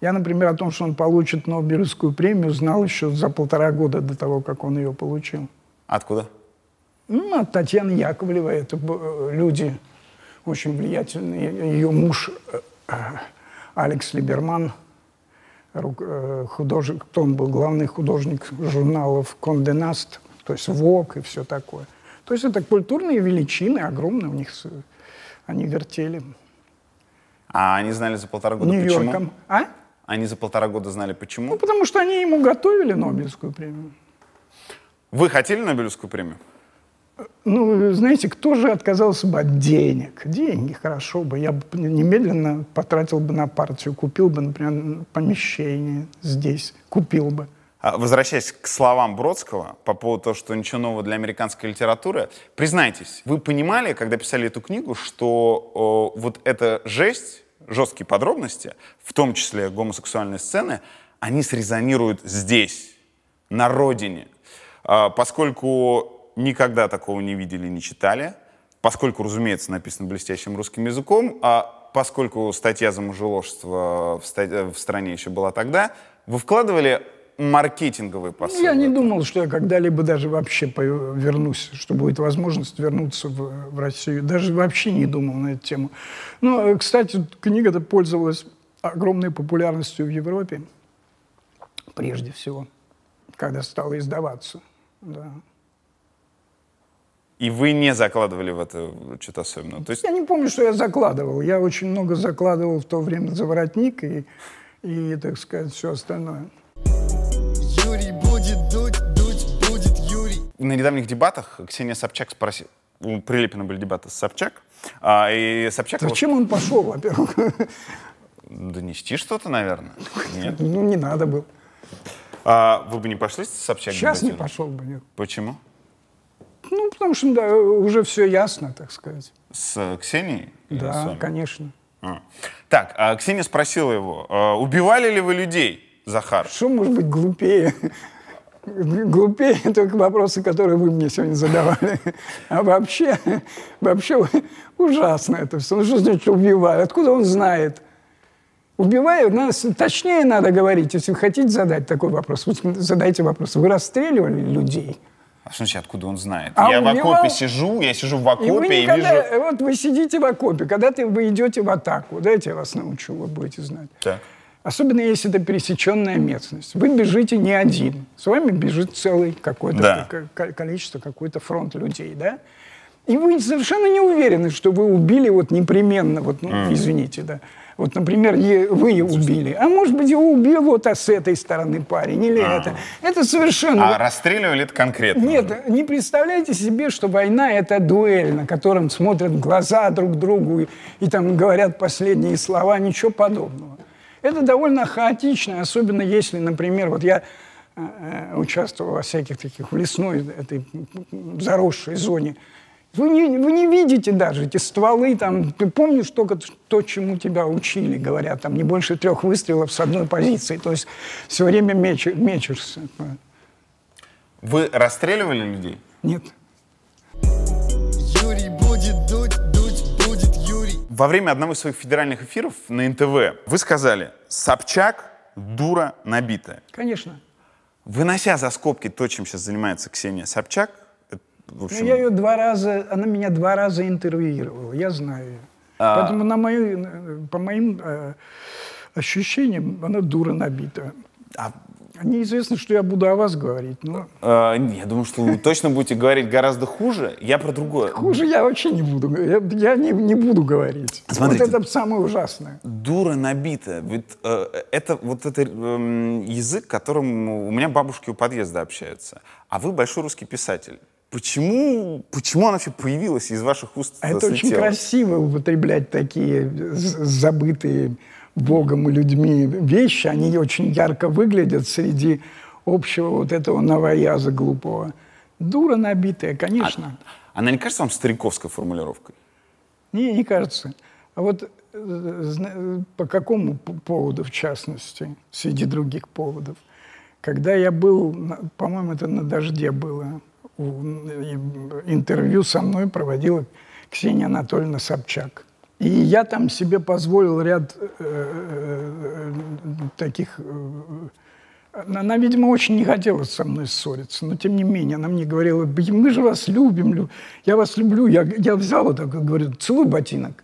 Я, например, о том, что он получит Нобелевскую премию, знал еще за полтора года до того, как он ее получил. Откуда? Ну, от Татьяны Яковлевой. Это люди очень влиятельные. Ее муж Алекс Либерман, художник, он был главный художник журналов «Кондé Наст», то есть «Вог» и все такое. То есть это культурные величины, огромные у них, они вертели. А они знали за полтора года Нью-Йорком. почему? А? Они за полтора года знали почему? Ну, потому что они ему готовили Нобелевскую премию. Вы хотели Нобелевскую премию? Ну, знаете, кто же отказался бы от денег? Деньги, хорошо бы. Я бы немедленно потратил бы на партию, купил бы, например, помещение здесь, купил бы. Возвращаясь к словам Бродского по поводу того, что ничего нового для американской литературы, признайтесь, вы понимали, когда писали эту книгу, что о, вот эта жесть, жесткие подробности, в том числе гомосексуальные сцены, они срезонируют здесь, на родине, а, поскольку никогда такого не видели, не читали, поскольку, разумеется, написано блестящим русским языком, а поскольку статья за мужеложство в, ста- в стране еще была тогда, вы вкладывали маркетинговый посыл. Я не думал, что я когда-либо даже вообще вернусь, что будет возможность вернуться в, в Россию. Даже вообще не думал на эту тему. Но, кстати, книга-то пользовалась огромной популярностью в Европе, прежде всего, когда стала издаваться. Да. И вы не закладывали в это что-то особенное? То есть... Я не помню, что я закладывал. Я очень много закладывал в то время за воротник и, и так сказать, все остальное. Юрий будет дуть, дуть будет Юрий. На недавних дебатах Ксения Собчак спросила, у Прилепина были дебаты с Собчак, а, и Собчак... Зачем он пошел, во-первых? Донести что-то, наверное? Нет? Ну, не надо было. А, вы бы не пошли с Собчак? Сейчас не пошел бы, нет. Почему? Ну, потому что да, уже все ясно, так сказать. С Ксенией? Да, конечно. А. Так, а Ксения спросила его, а, убивали ли вы людей, Захар? Что может быть глупее? Глупее только вопросы, которые вы мне сегодня задавали. А вообще, вообще ужасно это все. Ну, что значит убиваю? Откуда он знает? Убиваю, нас, точнее надо говорить. Если вы хотите задать такой вопрос, вы задайте вопрос. Вы расстреливали людей? А что значит, откуда он знает? А я в убивал... окопе сижу, я сижу в окопе и, вы никогда... вижу... Вот вы сидите в окопе, когда ты, вы идете в атаку, дайте я вас научу, вы будете знать. Так. Особенно если это пересеченная местность. Вы бежите не один. С вами бежит целый какое-то да. количество, какой-то фронт людей, да? И вы совершенно не уверены, что вы убили вот непременно, вот, ну, mm. извините, да. Вот, например, вы ее убили. А может быть, его убил вот а с этой стороны парень или а. это. Это совершенно... А расстреливали это конкретно? Нет, не представляете себе, что война — это дуэль, на котором смотрят в глаза друг другу и, и там говорят последние слова, ничего подобного. Это довольно хаотично, особенно если, например, вот я э, участвовал во всяких таких в лесной этой заросшей зоне. Вы не, вы не видите даже эти стволы, там, ты помнишь только то, чему тебя учили, говорят, там не больше трех выстрелов с одной позиции, то есть все время меч, мечешься. Вы расстреливали людей? Нет. Юрий будет дуть, дуть будет Юрий. Во время одного из своих федеральных эфиров на эн тэ вэ вы сказали: «Собчак дура набитая». Конечно. Вынося за скобки то, чем сейчас занимается Ксения Собчак, в общем... Ну, я ее два раза, она меня два раза интервьюировала, я знаю ее. А... Поэтому на мою, по моим э, ощущениям, она дура набитая. А... Неизвестно, что я буду о вас говорить, но... А, я думаю, что вы точно будете говорить гораздо хуже. Я про другое. Хуже я вообще не буду говорить. Я, я не, не буду говорить. Смотрите, вот это самое ужасное. Дура набитая. Ведь, э, это вот это э, язык, которым у меня бабушки у подъезда общаются. А вы большой русский писатель. Почему, почему она вообще появилась из ваших уст? А это очень красиво употреблять такие забытые Богом и людьми вещи. Они очень ярко выглядят среди общего вот этого новояза глупого. Дура набитая, конечно. А, она не кажется вам стариковской формулировкой? Не, не кажется. А вот по какому поводу, в частности, среди других поводов? Когда я был, по-моему, это на «Дожде» было, интервью со мной проводила Ксения Анатольевна Собчак. И я там себе позволил ряд э, таких... Она, видимо, очень не хотела со мной ссориться, но тем не менее она мне говорила: мы же вас любим, люб... я вас люблю. Я, я взял вот так, говорю: целуй ботинок.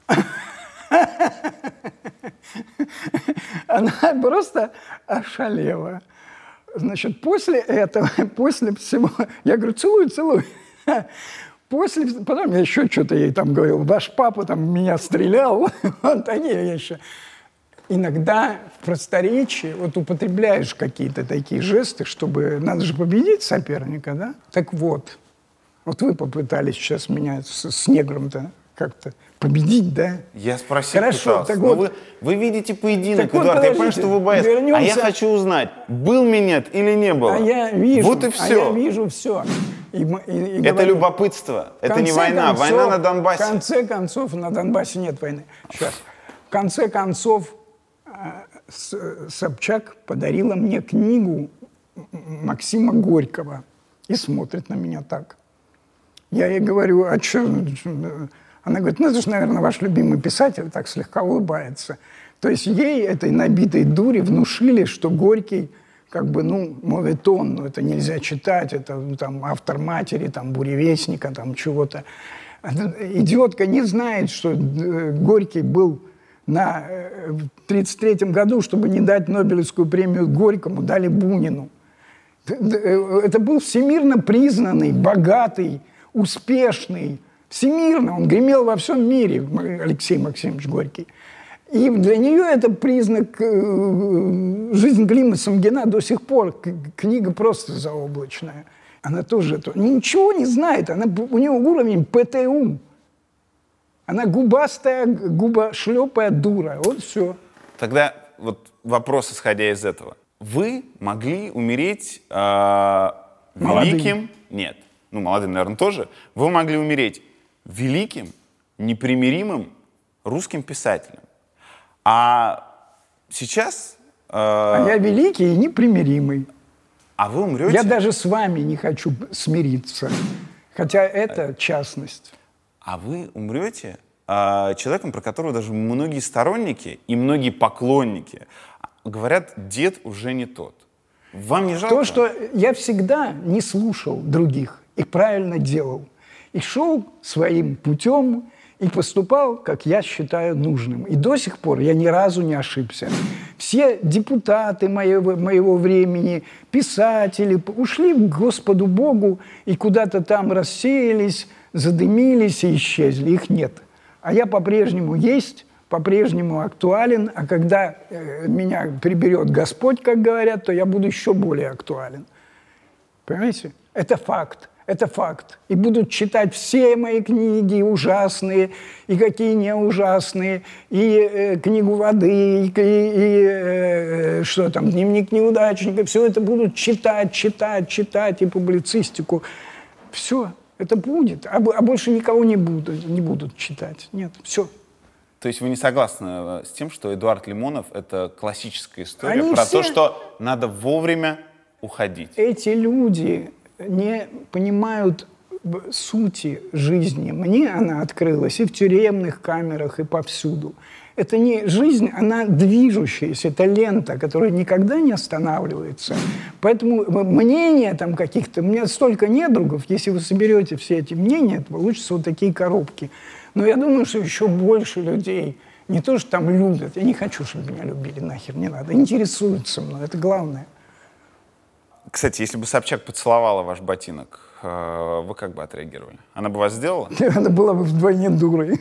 Она просто ошалела. Значит, после этого, после всего, я говорю: целуй, целуй. После, потом я еще что-то ей там говорил: ваш папа там меня стрелял. Вот такие вещи. Иногда в просторечии вот употребляешь какие-то такие жесты, чтобы... Надо же победить соперника, да? Так вот, вот вы попытались сейчас меня с, с негром-то как-то победить, да? Я спросил, Хорошо, пытался. так Но вот, вы, вы видите поединок, так вот, Эдуард, я понимаю, что вы боитесь. Вернемся. А я хочу узнать, был минет или не было. А я вижу, вот и все. А я вижу все. И, и, и это говорю, любопытство, это не война. концов, война на Донбассе. В конце концов, на Донбассе нет войны. Сейчас. В конце концов, Собчак подарила мне книгу Максима Горького и смотрит на меня так. Я ей говорю: а что? Она говорит: ну, это же, наверное, ваш любимый писатель, так слегка улыбается. То есть ей, этой набитой дури, внушили, что Горький, как бы, ну, моветон, ну, это нельзя читать, это ну, там автор матери, там, буревестника, там, чего-то. Идиотка не знает, что Горький был на, в тридцать третьем году, чтобы не дать Нобелевскую премию Горькому, дали Бунину. Это был всемирно признанный, богатый, успешный, всемирно, он гремел во всем мире, Алексей Максимович Горький. И для нее это признак. Жизнь Клима Самгина до сих пор книга просто заоблачная. Она тоже ничего не знает, она, у нее уровень ПТУ. Она губастая, губошлепая дура. Вот все. Тогда вот вопрос, исходя из этого. Вы могли умереть э, великим... Нет. Ну, молодым, наверное, тоже. Вы могли умереть великим, непримиримым русским писателем. А сейчас... Э, а я великий и непримиримый. А вы умрете... Я даже с вами не хочу смириться. Хотя это частность. А вы умрете э, человеком, про которого даже многие сторонники и многие поклонники говорят: дед уже не тот. Вам не жалко? То, что я всегда не слушал других и правильно делал. И шел своим путем и поступал, как я считаю нужным. И до сих пор я ни разу не ошибся. Все депутаты моего, моего времени, писатели ушли к Господу Богу и куда-то там рассеялись, задымились и исчезли. Их нет. А я по-прежнему есть, по-прежнему актуален. А когда э, меня приберет Господь, как говорят, то я буду еще более актуален. Понимаете? Это факт. Это факт. И будут читать все мои книги, ужасные, и какие не ужасные, и э, книгу воды, и, и, и э, что там, дневник неудачника. Все это будут читать, читать, читать, и публицистику. Все. Это будет, а, а больше никого не будут, не будут читать. Нет, все. То есть вы не согласны с тем, что Эдуард Лимонов — это классическая история Они про все... то, что надо вовремя уходить? Эти люди не понимают сути жизни. Мне она открылась и в тюремных камерах, и повсюду. Это не жизнь, она движущаяся, это лента, которая никогда не останавливается. Поэтому мнения там каких-то... У меня столько недругов, если вы соберете все эти мнения, то получатся вот такие коробки. Но я думаю, что еще больше людей не то, что там любят. Я не хочу, чтобы меня любили, нахер, не надо. Интересуются мной, это главное. Кстати, если бы Собчак поцеловала ваш ботинок, вы как бы отреагировали? Она бы вас сделала? Она была бы вдвойне дурой.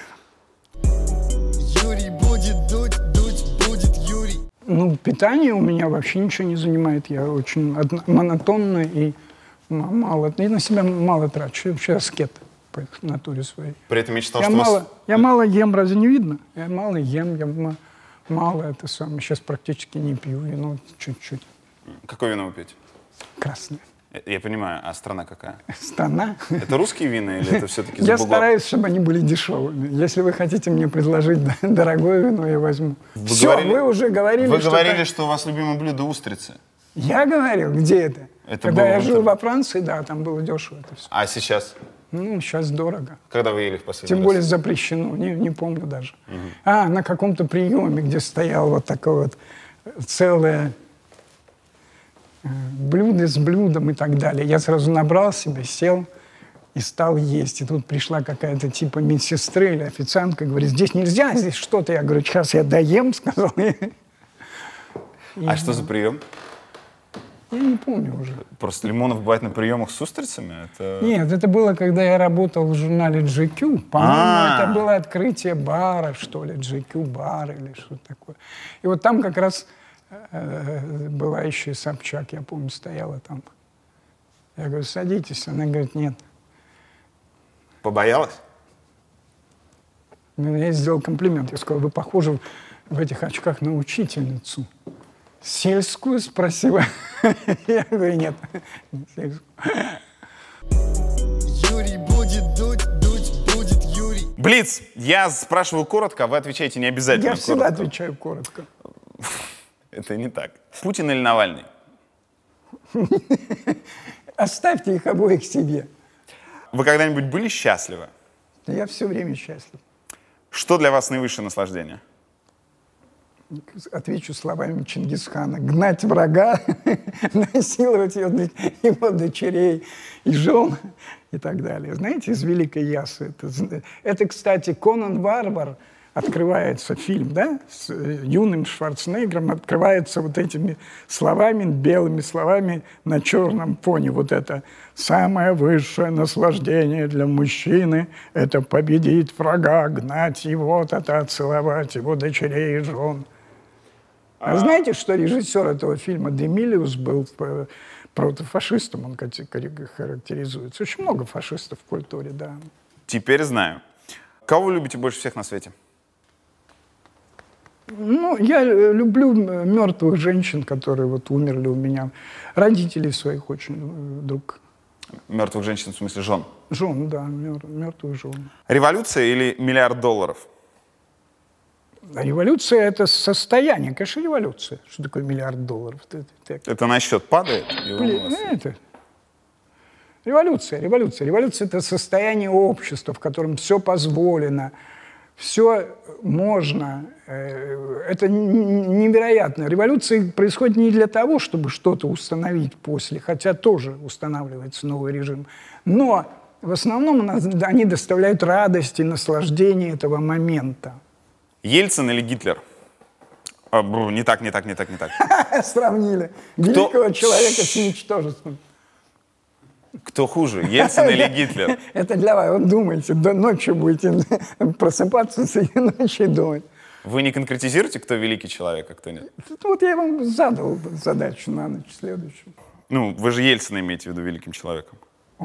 Юрий будет дуть, дуть будет Юрий. Ну, питание у меня вообще ничего не занимает. Я очень одно, монотонно и мало. И на себя мало трачу. Я вообще аскет по натуре своей. При этом я считал, я что мало, вас... я мало ем, разве не видно? Я мало ем, я м- мало это самое. Сейчас практически не пью вино, чуть-чуть. Какое вино вы пьете? Красное. Я понимаю, а страна какая? Страна? Это русские вина или это все-таки за Я бугор? стараюсь, чтобы они были дешевыми. Если вы хотите мне предложить дорогое вино, я возьму. Вы Все, говорили, вы уже говорили, Вы что... говорили, так... что у вас любимое блюдо устрицы. Я говорил? Где это? Это Когда было я в жил интернете. во Франции, да, там было дешево это все. А сейчас? Ну, сейчас дорого. Когда вы ели в последний Тем раз? более запрещено, не, не помню даже. Угу. А, на каком-то приеме, где стоял вот такой вот целое э, блюдо с блюдом и так далее. Я сразу набрал себе, сел и стал есть. И тут пришла какая-то типа медсестры или официантка, говорит, здесь нельзя, здесь что-то. Я говорю, сейчас я доем, сказал. А что за прием? Я не помню уже. Просто Лимонов бывает на приемах с устрицами? Это... Нет, это было, когда я работал в журнале джи кью. По-моему, А-а-а. это было открытие бара, что ли, джи кью бар или что-то такое. И вот там как раз э, была еще и Собчак, я помню, стояла там. Я говорю, садитесь. Она говорит, нет. Побоялась? Я сделал комплимент. Я сказал, вы похожи в этих очках на учительницу. Сельскую спросила. Я говорю, нет. Юрий будет дуть, дуть будет Юрий. Блиц, я спрашиваю коротко, а вы отвечаете не обязательно Я всегда коротко. отвечаю коротко. Это не так. Путин или Навальный? Оставьте их обоих себе. Вы когда-нибудь были счастливы? Я все время счастлив. Что для вас наивысшее наслаждение? Отвечу словами Чингисхана. Гнать врага, насиловать его, его дочерей и жен и так далее. Знаете, из «Великой Ясы». Это, это, кстати, Конан Варвар, открывается фильм, да, с юным Шварценеггером, открывается вот этими словами, белыми словами на черном фоне. Вот это «самое высшее наслаждение для мужчины – это победить врага, гнать его, это целовать его дочерей и жен». А знаете, что режиссер этого фильма Демилиус был протофашистом, он характеризуется. Очень много фашистов в культуре, да. Теперь знаю. Кого вы любите больше всех на свете? Ну, я люблю мертвых женщин, которые вот умерли у меня. Родителей своих очень друг. Мертвых женщин, в смысле жен? Жен, да, мертвых жен. Революция или миллиард долларов? А революция – это состояние. Конечно, революция. Что такое миллиард долларов? Это, это, Это на счет падает? И он Блин, у вас- это... Революция, революция. Революция – это состояние общества, в котором все позволено, все можно. Это невероятно. Революция происходит не для того, чтобы что-то установить после, хотя тоже устанавливается новый режим, но в основном они доставляют радость и наслаждение этого момента. Ельцин или Гитлер? А, бру, не так, не так, не так, не так. Сравнили великого человека с ничтожеством. Кто хуже, Ельцин или Гитлер? Это для вас. Вот думайте, до ночи будете просыпаться среди ночи и думать. Вы не конкретизируете, кто великий человек, а кто нет? Вот я вам задал задачу на ночь следующую. Ну, вы же Ельцина имеете в виду великим человеком.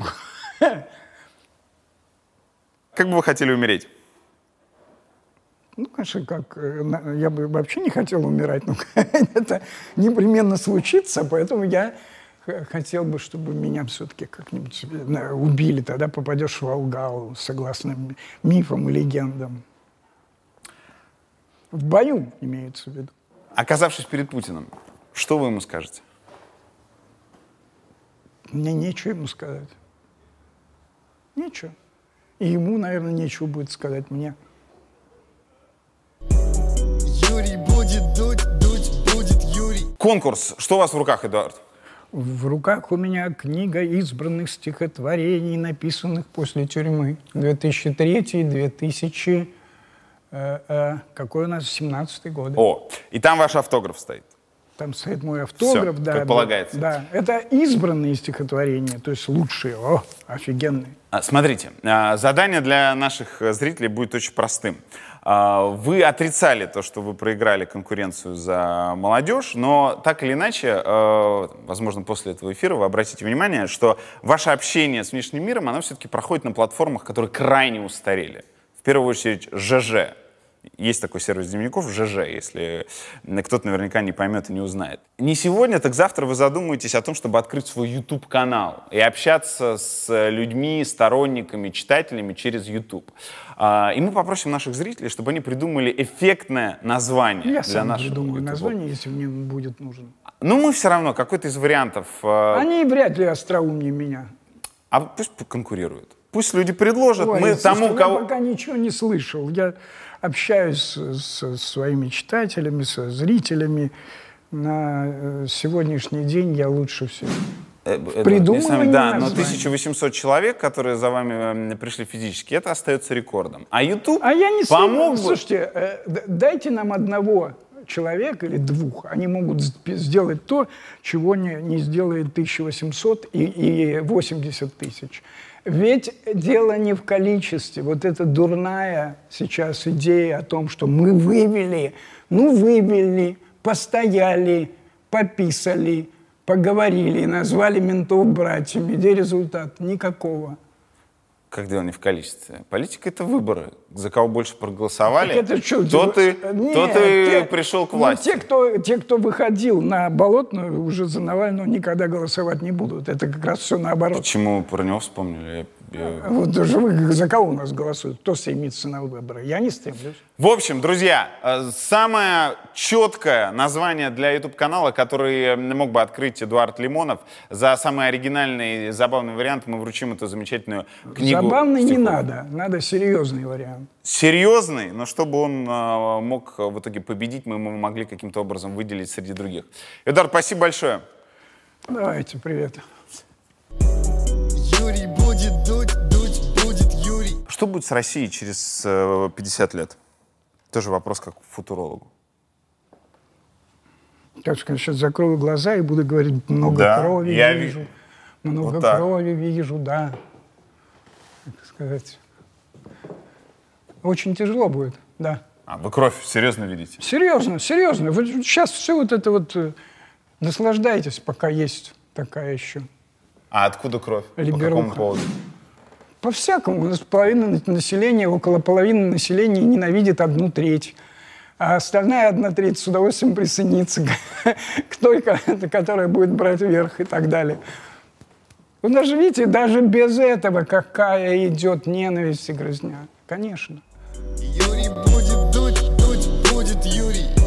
Как бы вы хотели умереть? Ну, конечно, как э, я бы вообще не хотел умирать, но это непременно случится, поэтому я х- хотел бы, чтобы меня все-таки как-нибудь э, убили, тогда попадешь в Волгау, согласно м- мифам и легендам. В бою имеется в виду. Оказавшись перед Путиным, что вы ему скажете? Мне нечего ему сказать. Нечего. И ему, наверное, нечего будет сказать мне. Юрий будет дуть, дуть будет Юрий. Конкурс. Что у вас в руках, Эдуард? В руках у меня книга избранных стихотворений, написанных после тюрьмы. две тысячи третий — две тысячи... Э, э, какой у нас? семнадцатый год. О, и там ваш автограф стоит. Там стоит мой автограф. Всё, да, как да, полагается. Да, это избранные стихотворения, то есть лучшие. О, офигенные. А, Смотрите, а, задание для наших э, зрителей будет очень простым. А, Вы отрицали то, что вы проиграли конкуренцию за молодежь, но так или иначе, э, возможно, после этого эфира вы обратите внимание, что ваше общение с внешним миром, оно все-таки проходит на платформах, которые крайне устарели. В первую очередь ЖЖ. Есть такой сервис дневников ЖЖ, если кто-то наверняка не поймет и не узнает. Не сегодня, так завтра вы задумаетесь о том, чтобы открыть свой YouTube-канал и общаться с людьми, сторонниками, читателями через YouTube. А, И мы попросим наших зрителей, чтобы они придумали эффектное название Я для сам нашего придумаю YouTube. название, если мне будет нужен. Ну, мы все равно, какой-то из вариантов. э, Они вряд ли остроумнее меня. А пусть конкурируют. Пусть люди предложат. Ой, мы слушайте, тому, я кого... пока ничего не слышал. Я общаюсь с, с своими читателями, со зрителями. На э, сегодняшний день я лучше всех. Придумывание, да, но тысяча восемьсот человек, которые за вами пришли физически, это остается рекордом. А YouTube а я не помог бы... Слушайте, э, дайте нам одного человека или двух, они могут сделать то, чего не, не сделает тысяча восемьсот и, и восемьдесят тысяч. Ведь дело не в количестве. Вот эта дурная сейчас идея о том, что мы вывели, ну вывели, постояли, пописали, поговорили, назвали ментов братьями. Где результат? Никакого. Как дело не в количестве? Политика — это выборы. За кого больше проголосовали, это что, то ты, нет, то ты те, пришел к ну, власти. Те кто, те, кто выходил на Болотную, уже за Навального никогда голосовать не будут. Это как раз все наоборот. Почему про него вспомнили? Я... Вот даже вы за кого у нас голосуют? Кто стремится на выборы? Я не стремлюсь. В общем, друзья, самое четкое название для YouTube-канала, который мог бы открыть Эдуард Лимонов, за самый оригинальный и забавный вариант мы вручим эту замечательную книгу. Забавный не надо, надо серьезный вариант. Серьезный, но чтобы он э, мог в итоге победить, мы ему могли каким-то образом выделить среди других. Эдуард, спасибо большое. Давайте, привет. Юрий будет дуть, дуть будет Юрий. Что будет с Россией через э, пятьдесят лет? Тоже вопрос как футурологу. Так что сейчас закрою глаза и буду говорить, много да, крови я вижу. Ви... Много вот крови вижу, да. Так сказать. Очень тяжело будет, да. А, вы кровь серьезно видите? Серьезно, серьезно. Вот сейчас все вот это вот... Наслаждайтесь, пока есть такая еще. А откуда кровь? Либеруха. По какому поводу? По-всякому. У нас половина населения, около половины населения ненавидит одну треть. А остальная одна треть с удовольствием присоединится к той, которая будет брать верх и так далее. Вы даже видите, даже без этого какая идет ненависть и грызня. Конечно. Юрий будет дуть, дуть будет Юрий.